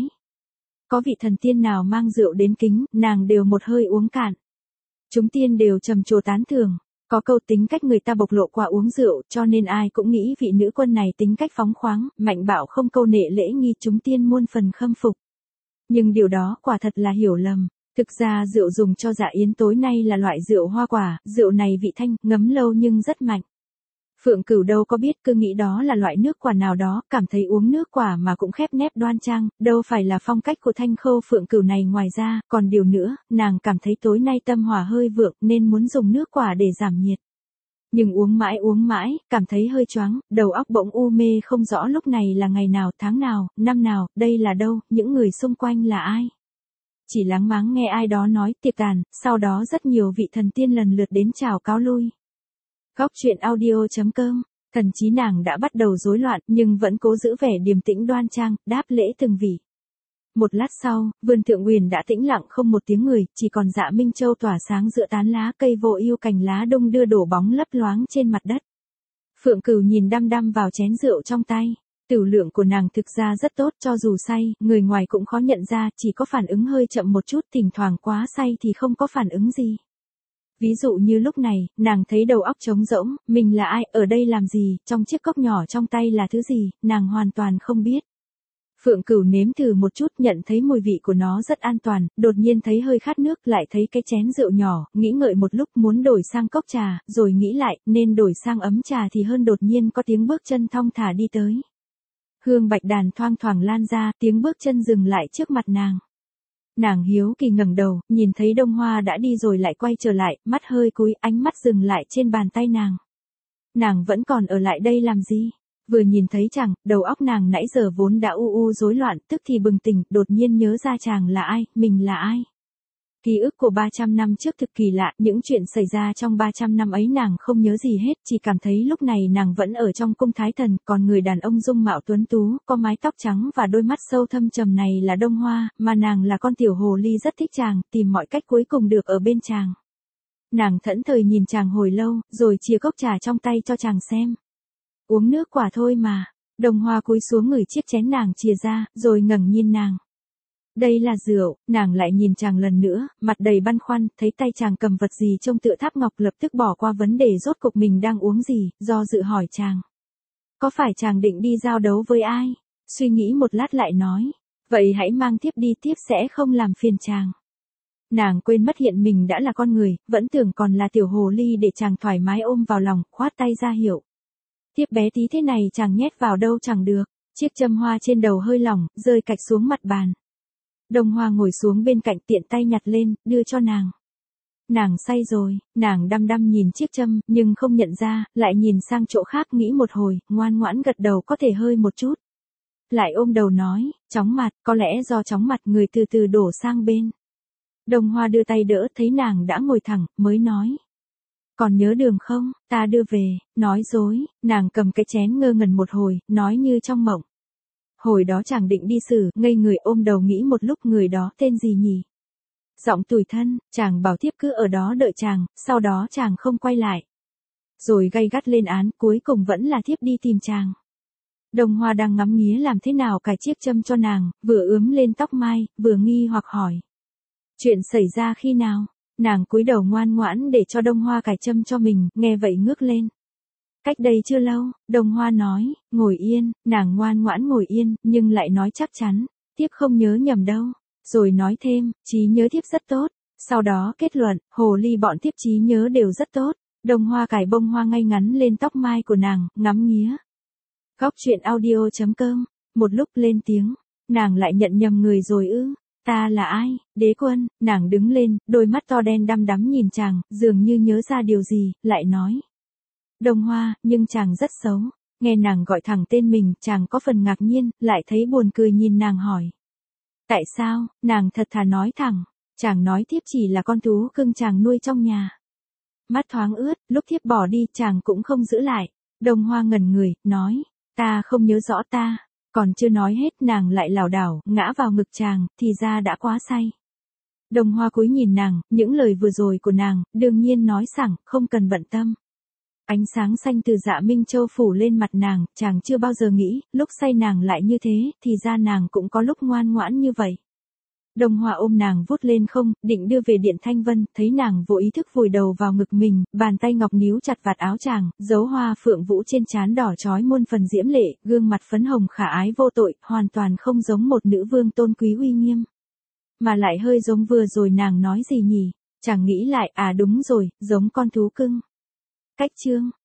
Có vị thần tiên nào mang rượu đến kính, nàng đều một hơi uống cạn. Chúng tiên đều trầm trồ tán thưởng. Có câu tính cách người ta bộc lộ qua uống rượu, cho nên ai cũng nghĩ vị nữ quân này tính cách phóng khoáng, mạnh bạo không câu nệ lễ nghi, chúng tiên muôn phần khâm phục. Nhưng điều đó quả thật là hiểu lầm. Thực ra rượu dùng cho dạ yến tối nay là loại rượu hoa quả, rượu này vị thanh, ngấm lâu nhưng rất mạnh. Phượng Cửu đâu có biết, cứ nghĩ đó là loại nước quả nào đó, cảm thấy uống nước quả mà cũng khép nép đoan trang, đâu phải là phong cách của Thanh Khâu Phượng Cửu này. Ngoài ra, còn điều nữa, nàng cảm thấy tối nay tâm hỏa hơi vượng nên muốn dùng nước quả để giảm nhiệt. Nhưng uống mãi uống mãi, cảm thấy hơi choáng, đầu óc bỗng u mê không rõ lúc này là ngày nào, tháng nào, năm nào, đây là đâu, những người xung quanh là ai. Chỉ láng máng nghe ai đó nói tiệc tàn, sau đó rất nhiều vị thần tiên lần lượt đến chào cáo lui. Góc truyện audio chấm com, thần trí nàng đã bắt đầu rối loạn nhưng vẫn cố giữ vẻ điềm tĩnh đoan trang, đáp lễ từng vị. Một lát sau, vườn Thượng Uyển đã tĩnh lặng không một tiếng người, chỉ còn Dạ Minh Châu tỏa sáng giữa tán lá cây vô ưu, cành lá đông đưa đổ bóng lấp loáng trên mặt đất. Phượng Cửu nhìn đăm đăm vào chén rượu trong tay. Tửu lượng của nàng thực ra rất tốt, cho dù say, người ngoài cũng khó nhận ra, chỉ có phản ứng hơi chậm một chút, thỉnh thoảng quá say thì không có phản ứng gì. Ví dụ như lúc này, nàng thấy đầu óc trống rỗng, mình là ai, ở đây làm gì, trong chiếc cốc nhỏ trong tay là thứ gì, nàng hoàn toàn không biết. Phượng Cửu nếm thử một chút, nhận thấy mùi vị của nó rất an toàn, đột nhiên thấy hơi khát nước, lại thấy cái chén rượu nhỏ, nghĩ ngợi một lúc muốn đổi sang cốc trà, rồi nghĩ lại, nên đổi sang ấm trà thì hơn. Đột nhiên có tiếng bước chân thong thả đi tới. Hương bạch đàn thoang thoảng lan ra, tiếng bước chân dừng lại trước mặt nàng. Nàng hiếu kỳ ngẩng đầu, nhìn thấy Đông Hoa đã đi rồi lại quay trở lại, mắt hơi cúi, ánh mắt dừng lại trên bàn tay nàng. Nàng vẫn còn ở lại đây làm gì? Vừa nhìn thấy chàng, đầu óc nàng nãy giờ vốn đã u u rối loạn, tức thì bừng tỉnh, đột nhiên nhớ ra chàng là ai, mình là ai. Ký ức của ba trăm năm trước thực kỳ lạ, những chuyện xảy ra trong ba trăm năm ấy nàng không nhớ gì hết, chỉ cảm thấy lúc này nàng vẫn ở trong cung thái thần, còn người đàn ông dung mạo tuấn tú, có mái tóc trắng và đôi mắt sâu thâm trầm này là Đông Hoa, mà nàng là con tiểu hồ ly rất thích chàng, tìm mọi cách cuối cùng được ở bên chàng. Nàng thẫn thờ nhìn chàng hồi lâu, rồi chia cốc trà trong tay cho chàng xem. Uống nước quả thôi mà. Đông Hoa cúi xuống ngửi chiếc chén nàng chia ra, rồi ngẩng nhìn nàng. Đây là rượu, nàng lại nhìn chàng lần nữa, mặt đầy băn khoăn, thấy tay chàng cầm vật gì trông tựa tháp ngọc, lập tức bỏ qua vấn đề rốt cuộc mình đang uống gì, do dự hỏi chàng. Có phải chàng định đi giao đấu với ai? Suy nghĩ một lát lại nói, vậy hãy mang thiếp đi, tiếp sẽ không làm phiền chàng. Nàng quên mất hiện mình đã là con người, vẫn tưởng còn là tiểu hồ ly để chàng thoải mái ôm vào lòng, khoát tay ra hiệu. Thiếp bé tí thế này chàng nhét vào đâu chẳng được, chiếc châm hoa trên đầu hơi lỏng, rơi cạch xuống mặt bàn. Đông Hoa ngồi xuống bên cạnh tiện tay nhặt lên, đưa cho nàng. Nàng say rồi, nàng đăm đăm nhìn chiếc châm, nhưng không nhận ra, lại nhìn sang chỗ khác nghĩ một hồi, ngoan ngoãn gật đầu có thể hơi một chút. Lại ôm đầu nói, chóng mặt, có lẽ do chóng mặt người từ từ đổ sang bên. Đông Hoa đưa tay đỡ, thấy nàng đã ngồi thẳng, mới nói. Còn nhớ đường không, ta đưa về, nói dối, nàng cầm cái chén ngơ ngẩn một hồi, nói như trong mộng. Hồi đó chàng định đi xử, ngây người ôm đầu nghĩ một lúc người đó tên gì nhỉ? Giọng tủi thân, chàng bảo thiếp cứ ở đó đợi chàng, sau đó chàng không quay lại. Rồi gay gắt lên án, cuối cùng vẫn là thiếp đi tìm chàng. Đông Hoa đang ngắm nghía làm thế nào cài chiếc châm cho nàng, vừa ướm lên tóc mai, vừa nghi hoặc hỏi. Chuyện xảy ra khi nào? Nàng cúi đầu ngoan ngoãn để cho Đông Hoa cài châm cho mình, nghe vậy ngước lên. Cách đây chưa lâu, Đông Hoa nói, ngồi yên, nàng ngoan ngoãn ngồi yên, nhưng lại nói chắc chắn, thiếp không nhớ nhầm đâu. Rồi nói thêm, trí nhớ thiếp rất tốt. Sau đó kết luận, hồ ly bọn thiếp trí nhớ đều rất tốt. Đông Hoa cài bông hoa ngay ngắn lên tóc mai của nàng, ngắm nghía. Góc truyện audio chấm com, một lúc lên tiếng, nàng lại nhận nhầm người rồi ư, ta là ai, Đế Quân, nàng đứng lên, đôi mắt to đen đăm đắm nhìn chàng, dường như nhớ ra điều gì, lại nói. Đông Hoa, nhưng chàng rất xấu, nghe nàng gọi thẳng tên mình, chàng có phần ngạc nhiên, lại thấy buồn cười nhìn nàng hỏi. Tại sao, nàng thật thà nói thẳng, chàng nói thiếp chỉ là con thú cưng chàng nuôi trong nhà. Mắt thoáng ướt, lúc thiếp bỏ đi chàng cũng không giữ lại. Đông Hoa ngẩn người, nói, ta không nhớ rõ ta, còn chưa nói hết nàng lại lảo đảo, ngã vào ngực chàng, thì ra đã quá say. Đông Hoa cúi nhìn nàng, những lời vừa rồi của nàng, đương nhiên nói sẵn, không cần bận tâm. Ánh sáng xanh từ Dạ Minh Châu phủ lên mặt nàng, chàng chưa bao giờ nghĩ, lúc say nàng lại như thế, thì ra nàng cũng có lúc ngoan ngoãn như vậy. Đông Hoa ôm nàng vút lên không, định đưa về điện Thanh Vân, thấy nàng vô ý thức vùi đầu vào ngực mình, bàn tay ngọc níu chặt vạt áo chàng, dấu hoa phượng vũ trên trán đỏ chói muôn phần diễm lệ, gương mặt phấn hồng khả ái vô tội, hoàn toàn không giống một nữ vương tôn quý uy nghiêm. Mà lại hơi giống vừa rồi nàng nói gì nhỉ, chàng nghĩ lại, à đúng rồi, giống con thú cưng. Cách chương